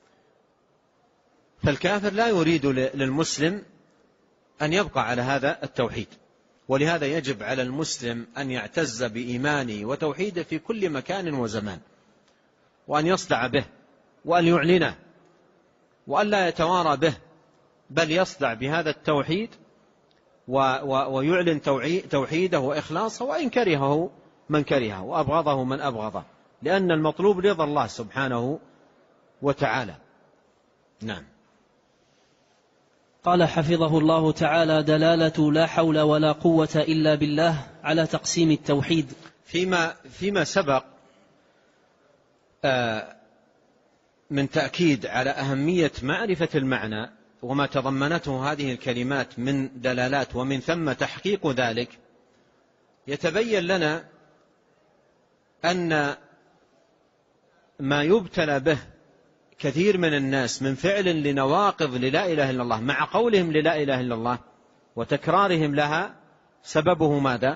فالكافر لا يريد للمسلم أن يبقى على هذا التوحيد، ولهذا يجب على المسلم أن يعتز بإيمانه وتوحيده في كل مكان وزمان، وأن يصدع به وأن يعلنه وأن لا يتوارى به، بل يصدع بهذا التوحيد ويعلن توحيده وإخلاصه، وإن كرهه من كرهه وأبغضه من أبغضه، لأن المطلوب رضا الله سبحانه وتعالى. نعم. قال حفظه الله تعالى: دلالة لا حول ولا قوة إلا بالله على تقسيم التوحيد. فيما, فيما سبق من تأكيد على أهمية معرفة المعنى وما تضمنته هذه الكلمات من دلالات ومن ثم تحقيق ذلك، يتبين لنا أن ما يبتلى به كثير من الناس من فعل لنواقض للا إله إلا الله مع قولهم للا إله إلا الله وتكرارهم لها سببه ماذا؟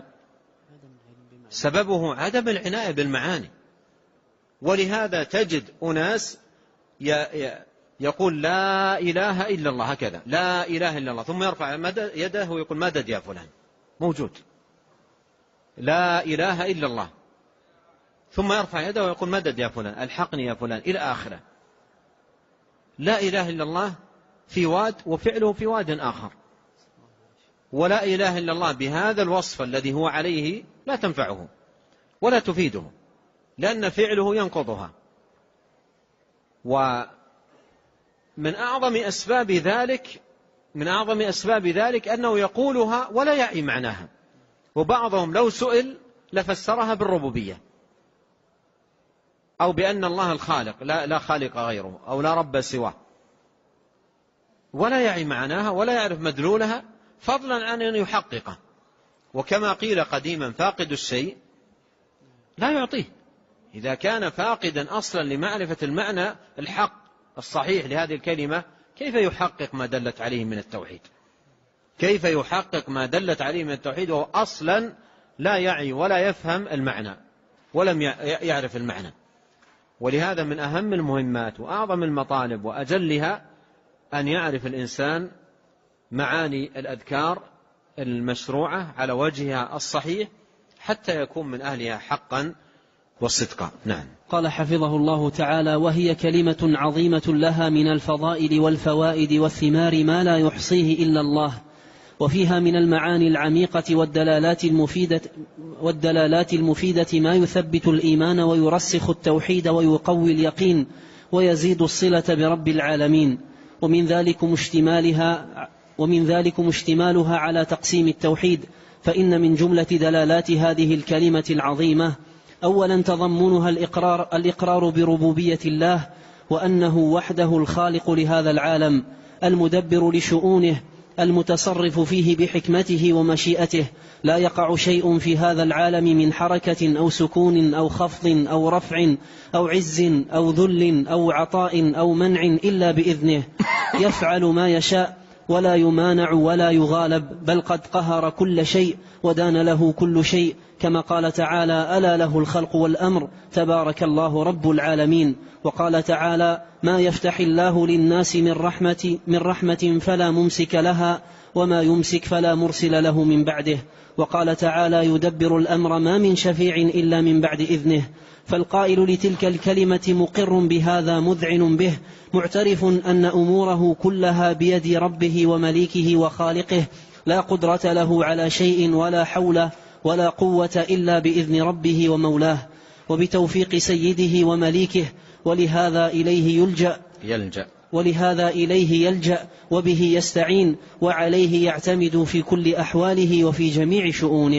سببه عدم العناية بالمعاني. ولهذا تجد أناس يقول لا إله إلا الله هكذا، لا إله إلا الله، ثم يرفع يده ويقول مدد يا فلان، موجود لا إله إلا الله، ثم يرفع يده ويقول مدد يا فلان، الحقني يا فلان، إلى آخره. لا إله إلا الله في واد وفعله في واد آخر، ولا إله إلا الله بهذا الوصف الذي هو عليه لا تنفعه ولا تفيده، لأن فعله ينقضها. ومن أعظم أسباب ذلك من أعظم أسباب ذلك أنه يقولها ولا يعي معناها، وبعضهم لو سئل لفسرها بالربوبية أو بأن الله الخالق، لا, لا خالق غيره أو لا رب سواه، ولا يعي معناها ولا يعرف مدلولها، فضلا عن أن يحققه. وكما قيل قديما فاقد الشيء لا يعطيه. إذا كان فاقدا أصلا لمعرفة المعنى الحق الصحيح لهذه الكلمة، كيف يحقق ما دلت عليه من التوحيد؟ كيف يحقق ما دلت عليه من التوحيد وهو أصلا لا يعي ولا يفهم المعنى ولم يعرف المعنى؟ ولهذا من أهم المهمات وأعظم المطالب وأجلها أن يعرف الإنسان معاني الأذكار المشروعة على وجهها الصحيح حتى يكون من أهلها حقا والصدق. نعم. قال حفظه الله تعالى: وهي كلمة عظيمة لها من الفضائل والفوائد والثمار ما لا يحصيه إلا الله، وفيها من المعاني العميقة والدلالات المفيدة, والدلالات المفيدة ما يثبت الإيمان ويرسخ التوحيد ويقوي اليقين ويزيد الصلة برب العالمين. ومن ذلك اشتمالها ومن ذلك اشتمالها على تقسيم التوحيد، فإن من جملة دلالات هذه الكلمة العظيمة أولا تضمنها الإقرار, الإقرار بربوبية الله، وأنه وحده الخالق لهذا العالم المدبر لشؤونه المتصرف فيه بحكمته ومشيئته، لا يقع شيء في هذا العالم من حركة أو سكون أو خفض أو رفع أو عز أو ذل أو عطاء أو منع إلا بإذنه، يفعل ما يشاء ولا يمانع ولا يغالب، بل قد قهر كل شيء ودان له كل شيء، كما قال تعالى: ألا له الخلق والأمر تبارك الله رب العالمين. وقال تعالى: ما يفتح الله للناس من رحمة, من رحمة فلا ممسك لها وما يمسك فلا مرسل له من بعده. وقال تعالى: يدبر الأمر ما من شفيع إلا من بعد إذنه. فالقائل لتلك الكلمة مقر بهذا مذعن به، معترف أن أموره كلها بيد ربه ومليكه وخالقه، لا قدرة له على شيء ولا حول ولا قوة إلا بإذن ربه ومولاه وبتوفيق سيده ومليكه، ولهذا إليه يلجأ, يلجأ ولهذا إليه يلجأ وبه يستعين وعليه يعتمد في كل أحواله وفي جميع شؤونه.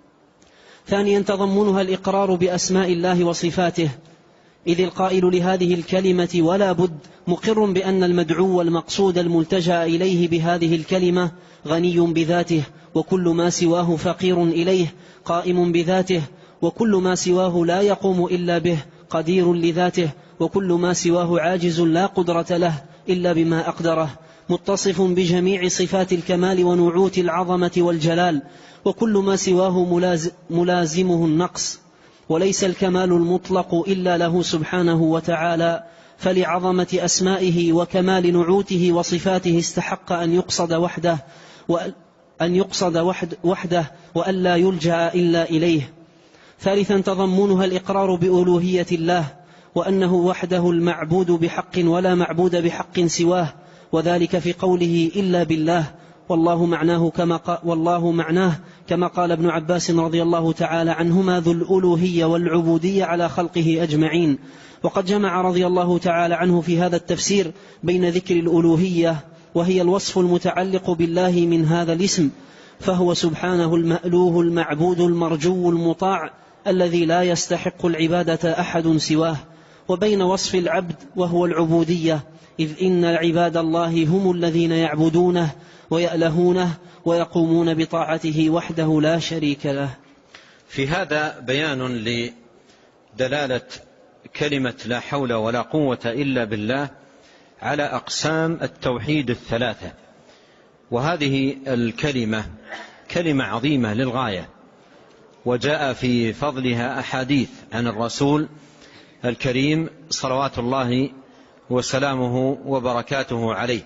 ثانيا تضمنها الإقرار بأسماء الله وصفاته، إذ القائل لهذه الكلمة ولا بد مقر بأن المدعو المقصود الملتجأ إليه بهذه الكلمة غني بذاته، وكل ما سواه فقير إليه، قائم بذاته، وكل ما سواه لا يقوم إلا به، قدير لذاته، وكل ما سواه عاجز لا قدرة له إلا بما أقدره، متصف بجميع صفات الكمال ونعوت العظمة والجلال، وكل ما سواه ملازمه النقص، وليس الكمال المطلق إلا له سبحانه وتعالى، فلعظمة أسمائه وكمال نعوته وصفاته استحق أن يقصد وحده وأن يقصد وحد وحده وأن لا يلجأ إلا إليه. ثالثا تضمنها الإقرار بألوهية الله، وأنه وحده المعبود بحق ولا معبود بحق سواه، وذلك في قوله إلا بالله، والله معناه كما والله معناه كما قال ابن عباس رضي الله تعالى عنهما: ذو الألوهية والعبودية على خلقه أجمعين. وقد جمع رضي الله تعالى عنه في هذا التفسير بين ذكر الألوهية وهي الوصف المتعلق بالله من هذا الاسم، فهو سبحانه المألوه المعبود المرجو المطاع الذي لا يستحق العبادة أحد سواه، وبين وصف العبد وهو العبودية، إذ إن عباد الله هم الذين يعبدونه ويألهونه ويقومون بطاعته وحده لا شريك له. في هذا بيان لدلالة كلمة لا حول ولا قوة إلا بالله على أقسام التوحيد الثلاثة، وهذه الكلمة كلمة عظيمة للغاية، وجاء في فضلها أحاديث عن الرسول الكريم صلوات الله وسلامه وبركاته عليه،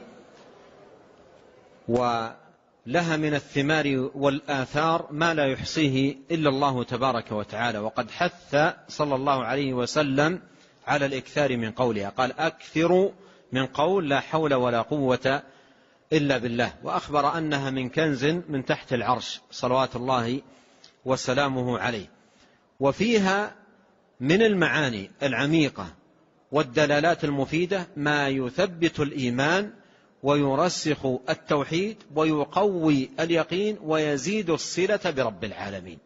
ولها من الثمار والآثار ما لا يحصيه إلا الله تبارك وتعالى. وقد حث صلى الله عليه وسلم على الإكثار من قولها، قال أكثروا من قول لا حول ولا قوة إلا بالله، وأخبر أنها من كنز من تحت العرش صلوات الله وسلامه عليه. وفيها من المعاني العميقة والدلالات المفيدة ما يثبت الإيمان ويرسخ التوحيد ويقوي اليقين ويزيد الصلة برب العالمين.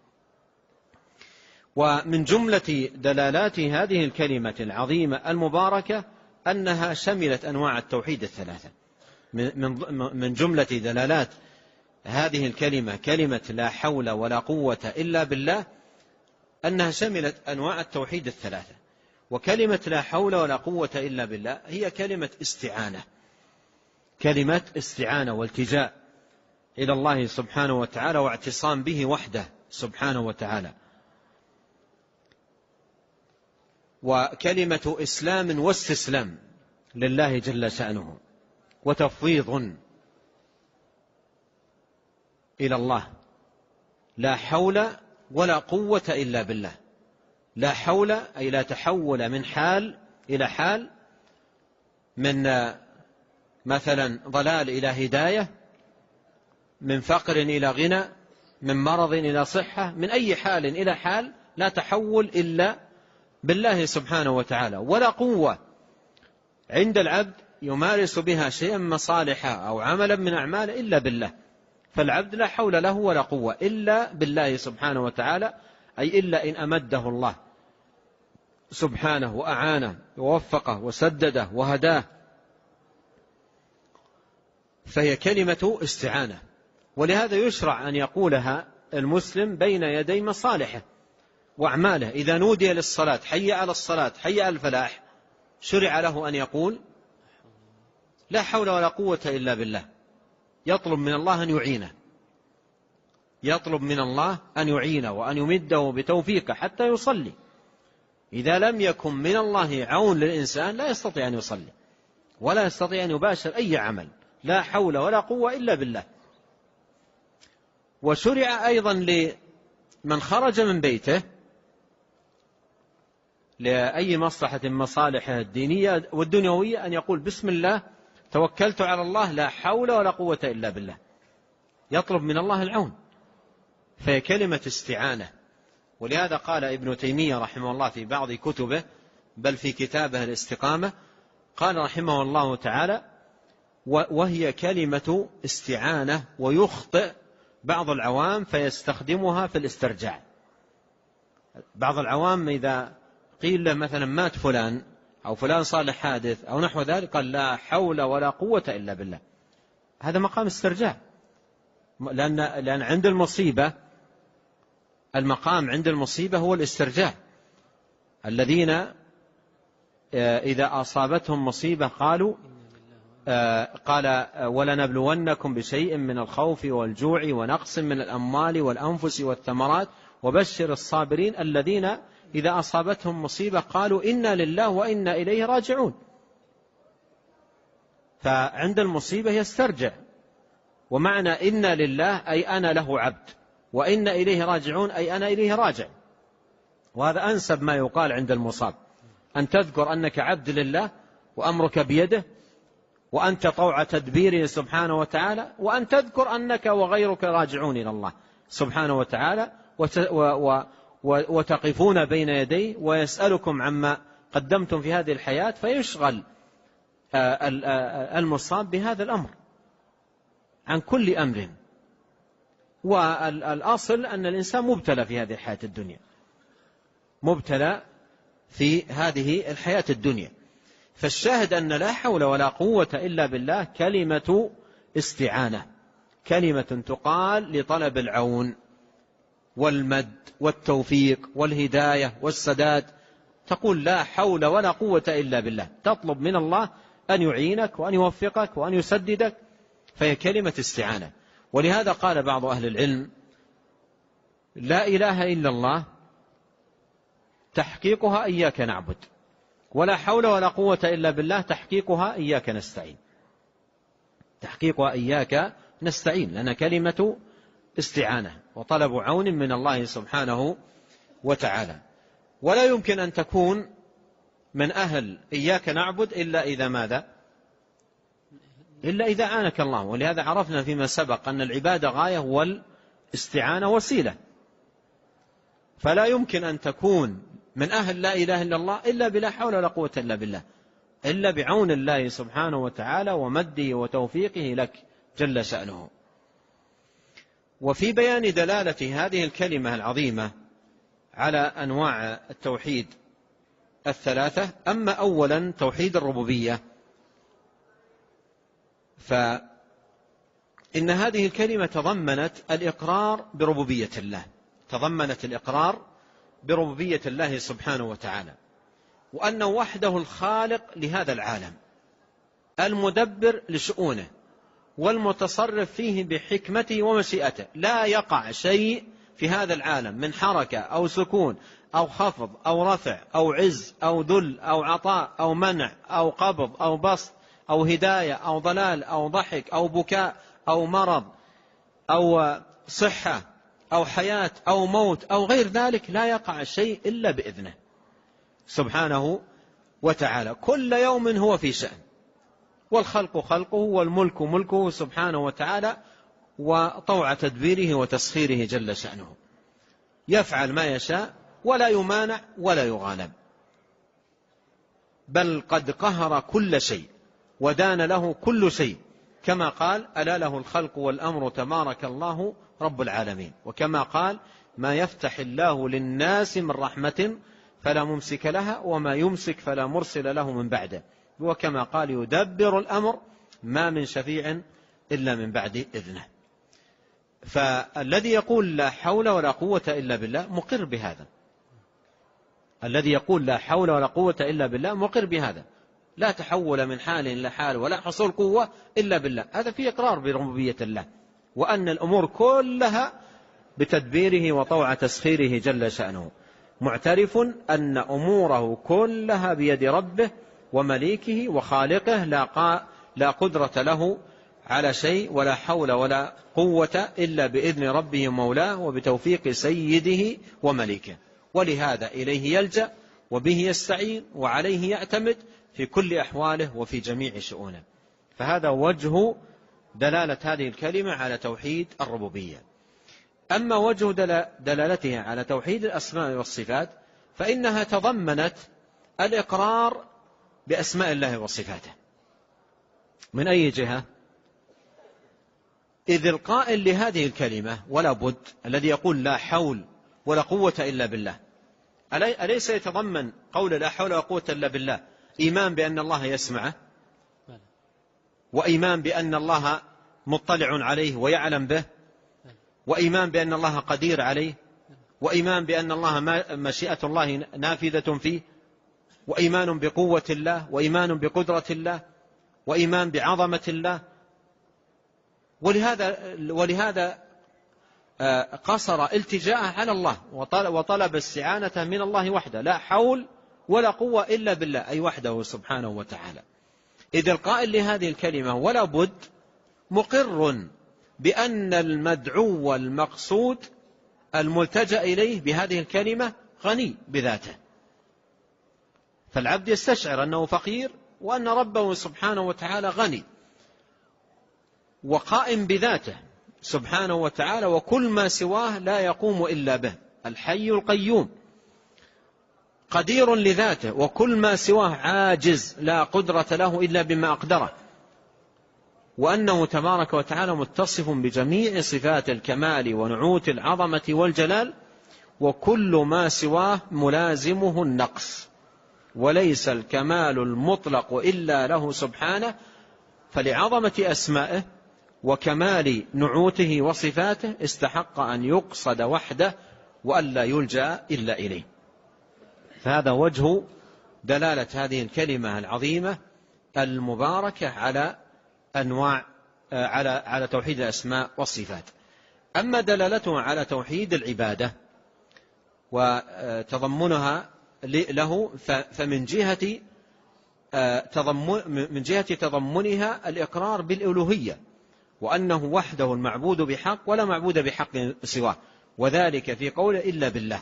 ومن جملة دلالات هذه الكلمة العظيمة المباركة أنها شملت أنواع التوحيد الثلاثة. من جملة دلالات هذه الكلمة كلمة لا حول ولا قوة إلا بالله أنها شملت أنواع التوحيد الثلاثة. وكلمة لا حول ولا قوة إلا بالله هي كلمة استعانة، كلمة استعانة والتجاء إلى الله سبحانه وتعالى واعتصام به وحده سبحانه وتعالى، وكلمة إسلام واستسلام لله جل شأنه، وتفويض إلى الله. لا حول ولا قوة إلا بالله. لا حول أي لا تحول من حال إلى حال، من مثلا ضلال إلى هداية، من فقر إلى غنى، من مرض إلى صحة، من أي حال إلى حال لا تحول إلا بالله سبحانه وتعالى. ولا قوة عند العبد يمارس بها شيئا مصالحا أو عملا من أعمال إلا بالله. فالعبد لا حول له ولا قوة إلا بالله سبحانه وتعالى، أي إلا إن أمده الله سبحانه وأعانه ووفقه وسدده وهداه، فهي كلمة استعانة. ولهذا يشرع أن يقولها المسلم بين يدي مصالحه وأعماله. إذا نودي للصلاة حي على الصلاة حي على الفلاح، شرع له أن يقول لا حول ولا قوة إلا بالله، يطلب من الله أن يعينه، يطلب من الله أن يعينه وأن يمده بتوفيقه حتى يصلي. إذا لم يكن من الله عون للإنسان لا يستطيع أن يصلي ولا يستطيع أن يباشر أي عمل. لا حول ولا قوة إلا بالله. وشرع أيضا لمن خرج من بيته لأي مصلحة من مصالحه الدينية والدنيوية أن يقول بسم الله توكلت على الله لا حول ولا قوة إلا بالله، يطلب من الله العون، فهي كلمة استعانة. ولهذا قال ابن تيمية رحمه الله في بعض كتبه، بل في كتابه الاستقامة، قال رحمه الله تعالى وهي كلمة استعانة، ويخطئ بعض العوام فيستخدمها في الاسترجاع. بعض العوام إذا قيل له مثلا مات فلان أو فلان صالح حادث أو نحو ذلك قال لا حول ولا قوة إلا بالله، هذا مقام استرجاع. لأن, لأن عند المصيبة المقام عند المصيبة هو الاسترجاع. الذين إذا أصابتهم مصيبة قالوا قال ولنبلونكم بشيء من الخوف والجوع ونقص من الأموال والأنفس والثمرات وبشر الصابرين الذين إذا أصابتهم مصيبة قالوا إنا لله وإنا إليه راجعون. فعند المصيبة يسترجع. ومعنى إنا لله أي أنا له عبد، وإنا إليه راجعون أي أنا إليه راجع. وهذا أنسب ما يقال عند المصاب، أن تذكر أنك عبد لله وأمرك بيده وأنت طوع تدبيره سبحانه وتعالى، وأن تذكر أنك وغيرك راجعون إلى الله سبحانه وتعالى وتقفون بين يديه ويسألكم عما قدمتم في هذه الحياة، فيشغل المصاب بهذا الأمر عن كل أمر. والأصل أن الإنسان مبتلى في هذه الحياة الدنيا، مبتلى في هذه الحياة الدنيا. فالشاهد أن لا حول ولا قوة إلا بالله كلمة استعانة، كلمة تقال لطلب العون والمد والتوفيق والهداية والسداد. تقول لا حول ولا قوة إلا بالله، تطلب من الله أن يعينك وأن يوفقك وأن يسددك، فهي كلمة استعانة. ولهذا قال بعض أهل العلم لا إله إلا الله تحقيقها إياك نعبد، ولا حول ولا قوة إلا بالله تحقيقها إياك نستعين، تحقيقها إياك نستعين، لأن كلمة استعانة وطلب عون من الله سبحانه وتعالى. ولا يمكن أن تكون من أهل إياك نعبد إلا إذا ماذا؟ إلا إذا عانك الله. ولهذا عرفنا فيما سبق أن العبادة غاية والاستعانة وسيلة، فلا يمكن أن تكون من أهل لا إله إلا الله إلا بلا حول ولا قوة إلا بالله، إلا بعون الله سبحانه وتعالى ومده وتوفيقه لك جل شأنه. وفي بيان دلالة هذه الكلمة العظيمة على أنواع التوحيد الثلاثة، أما أولا توحيد الربوبية، فإن هذه الكلمة تضمنت الإقرار بربوبية الله، تضمنت الإقرار بربوبية الله سبحانه وتعالى، وأنه وحده الخالق لهذا العالم، المدبر لشؤونه، والمتصرف فيه بحكمته ومشيئته. لا يقع شيء في هذا العالم من حركة أو سكون أو خفض أو رفع أو عز أو ذل أو عطاء أو منع أو قبض أو بسط أو هداية أو ضلال أو ضحك أو بكاء أو مرض أو صحة أو حياة أو موت أو غير ذلك، لا يقع شيء إلا بإذنه سبحانه وتعالى. كل يوم هو في شأن، والخلق خلقه والملك ملكه سبحانه وتعالى، وطوع تدبيره وتسخيره جل شأنه، يفعل ما يشاء ولا يمانع ولا يغالب، بل قد قهر كل شيء ودان له كل شيء، كما قال ألا له الخلق والأمر تبارك الله رب العالمين. وكما قال ما يفتح الله للناس من رحمة فلا ممسك لها وما يمسك فلا مرسل له من بعده. وكما قال يدبر الأمر ما من شفيع إلا من بعد إذنه. فالذي يقول لا حول ولا قوة إلا بالله مقر بهذا، الذي يقول لا حول ولا قوة إلا بالله مقر بهذا، لا تحول من حال إلى حال ولا حصول قوة إلا بالله، هذا فيه إقرار بربوبية الله، وأن الأمور كلها بتدبيره وطوع تسخيره جل شأنه، معترف أن أموره كلها بيد ربه ومليكه وخالقه، لا قدرة له على شيء ولا حول ولا قوة إلا بإذن ربه مولاه وبتوفيق سيده ومليكه. ولهذا إليه يلجأ وبه يستعين وعليه يعتمد في كل أحواله وفي جميع شؤونه. فهذا وجه دلالة هذه الكلمة على توحيد الربوبية. أما وجه دلالتها على توحيد الأسماء والصفات فإنها تضمنت الإقرار بأسماء الله وصفاته. من أي جهة؟ إذ القائل لهذه الكلمة ولا بد، الذي يقول لا حول ولا قوة إلا بالله، أليس يتضمن قول لا حول ولا قوة إلا بالله إيمان بأن الله يسمعه، وإيمان بأن الله مطلع عليه ويعلم به، وإيمان بأن الله قدير عليه، وإيمان بأن الله مشيئة الله نافذة فيه، وإيمان بقوة الله، وإيمان بقدرة الله، وإيمان بعظمة الله. ولهذا ولهذا قصر التجاءه على الله وطلب استعانة من الله وحده، لا حول ولا قوة إلا بالله، أي وحده سبحانه وتعالى. إذ القائل لهذه الكلمة ولا بد مقر بأن المدعو المقصود الملتجأ إليه بهذه الكلمة غني بذاته، فالعبد يستشعر أنه فقير وأن ربه سبحانه وتعالى غني وقائم بذاته سبحانه وتعالى، وكل ما سواه لا يقوم إلا به، الحي القيوم قدير لذاته، وكل ما سواه عاجز لا قدرة له إلا بما أقدره، وأنه تبارك وتعالى متصف بجميع صفات الكمال ونعوت العظمة والجلال، وكل ما سواه ملازمه النقص وليس الكمال المطلق إلا له سبحانه، فلعظمة أسمائه وكمال نعوته وصفاته استحق أن يقصد وحده وأن لا يلجأ إلا إليه. فهذا وجه دلالة هذه الكلمة العظيمة المباركة على أنواع على على توحيد الأسماء والصفات. أما دلالتها على توحيد العبادة وتضمنها له فمن جهة من جهة تضمنها الإقرار بالألوهية، وأنه وحده المعبود بحق ولا معبود بحق سواه، وذلك في قوله إلا بالله.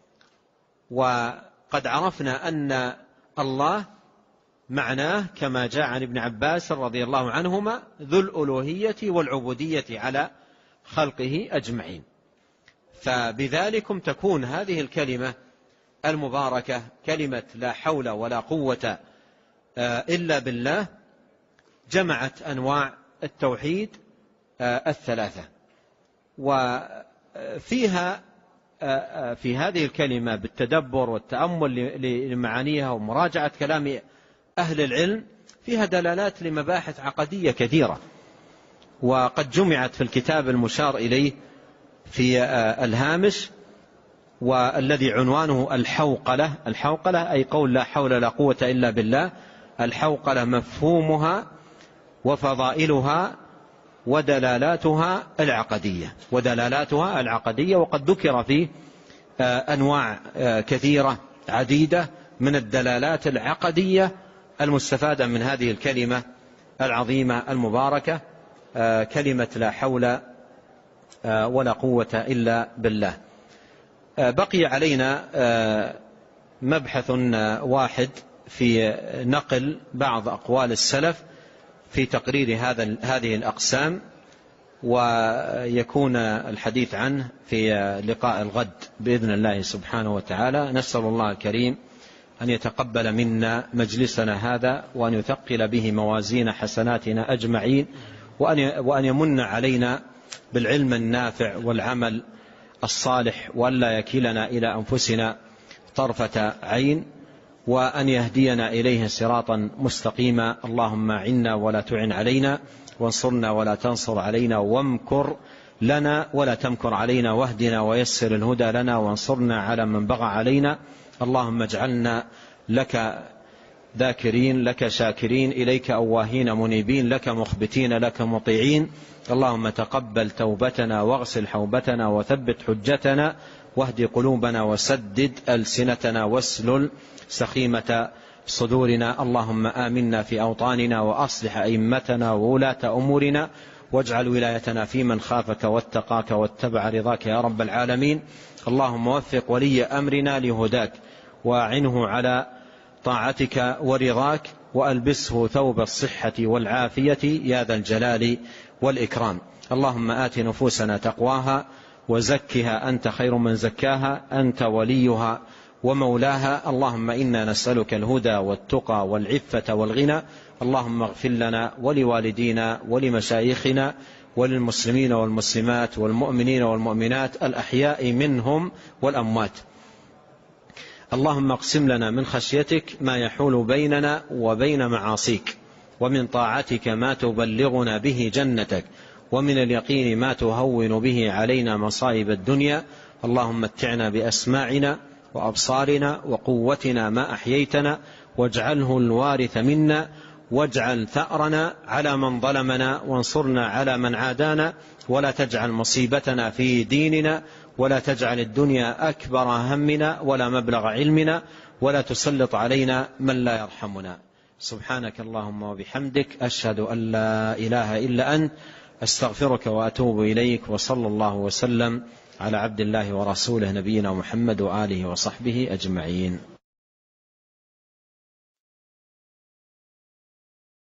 وقد عرفنا أن الله معناه كما جاء عن ابن عباس رضي الله عنهما ذو الألوهية والعبودية على خلقه أجمعين. فبذلكم تكون هذه الكلمة المباركة كلمة لا حول ولا قوة إلا بالله جمعت أنواع التوحيد الثلاثة. وفيها في هذه الكلمة بالتدبر والتأمل لمعانيها ومراجعة كلام أهل العلم فيها دلالات لمباحث عقدية كثيرة، وقد جمعت في الكتاب المشار إليه في الهامش والذي عنوانه الحوقلة. الحوقلة أي قول لا حول لا قوة إلا بالله. الحوقلة مفهومها وفضائلها ودلالاتها العقدية ودلالاتها العقدية وقد ذكر فيه أنواع كثيرة عديدة من الدلالات العقدية المستفادة من هذه الكلمة العظيمة المباركة كلمة لا حول ولا قوة إلا بالله. بقي علينا مبحث واحد في نقل بعض أقوال السلف في تقرير هذا هذه الأقسام، ويكون الحديث عنه في لقاء الغد بإذن الله سبحانه وتعالى. نسأل الله الكريم أن يتقبل منا مجلسنا هذا وأن يثقل به موازين حسناتنا أجمعين، وأن يمن علينا بالعلم النافع والعمل الصالح، وأن لا يكلنا إلى أنفسنا طرفة عين، وأن يهدينا إليه صراطا مستقيما. اللهم عنا ولا تعن علينا، وانصرنا ولا تنصر علينا، وامكر لنا ولا تمكر علينا، واهدنا ويسر الهدى لنا، وانصرنا على من بغى علينا. اللهم اجعلنا لك ذاكرين، لك شاكرين، إليك أواهين منيبين، لك مخبتين، لك مطيعين. اللهم تقبل توبتنا واغسل حوبتنا وثبت حجتنا واهد قلوبنا وسدد ألسنتنا واسلل سخيمة صدورنا. اللهم آمنا في أوطاننا وأصلح أئمتنا وولاة أمورنا، واجعل ولايتنا في من خافك واتقاك واتبع رضاك يا رب العالمين. اللهم وفق ولي أمرنا لهداك، وأعنه على طاعتك ورضاك، وألبسه ثوب الصحة والعافية يا ذا الجلال والإكرام. اللهم آت نفوسنا تقواها وزكها أنت خير من زكاها، أنت وليها ومولاها. اللهم إنا نسألك الهدى والتقى والعفة والغنى. اللهم اغفر لنا ولوالدينا ولمشايخنا وللمسلمين والمسلمات والمؤمنين والمؤمنات الأحياء منهم والأموات. اللهم اقسم لنا من خشيتك ما يحول بيننا وبين معاصيك، ومن طاعتك ما تبلغنا به جنتك، ومن اليقين ما تهون به علينا مصائب الدنيا. اللهم متعنا بأسماعنا وأبصارنا وقوتنا ما أحييتنا، واجعله الوارث منا، واجعل ثأرنا على من ظلمنا، وانصرنا على من عادانا، ولا تجعل مصيبتنا في ديننا، ولا تجعل الدنيا أكبر همنا ولا مبلغ علمنا، ولا تسلط علينا من لا يرحمنا. سبحانك اللهم وبحمدك، أشهد أن لا إله إلا أنت، أستغفرك وأتوب إليك. وصلى الله وسلم على عبد الله ورسوله نبينا محمد وآله وصحبه أجمعين.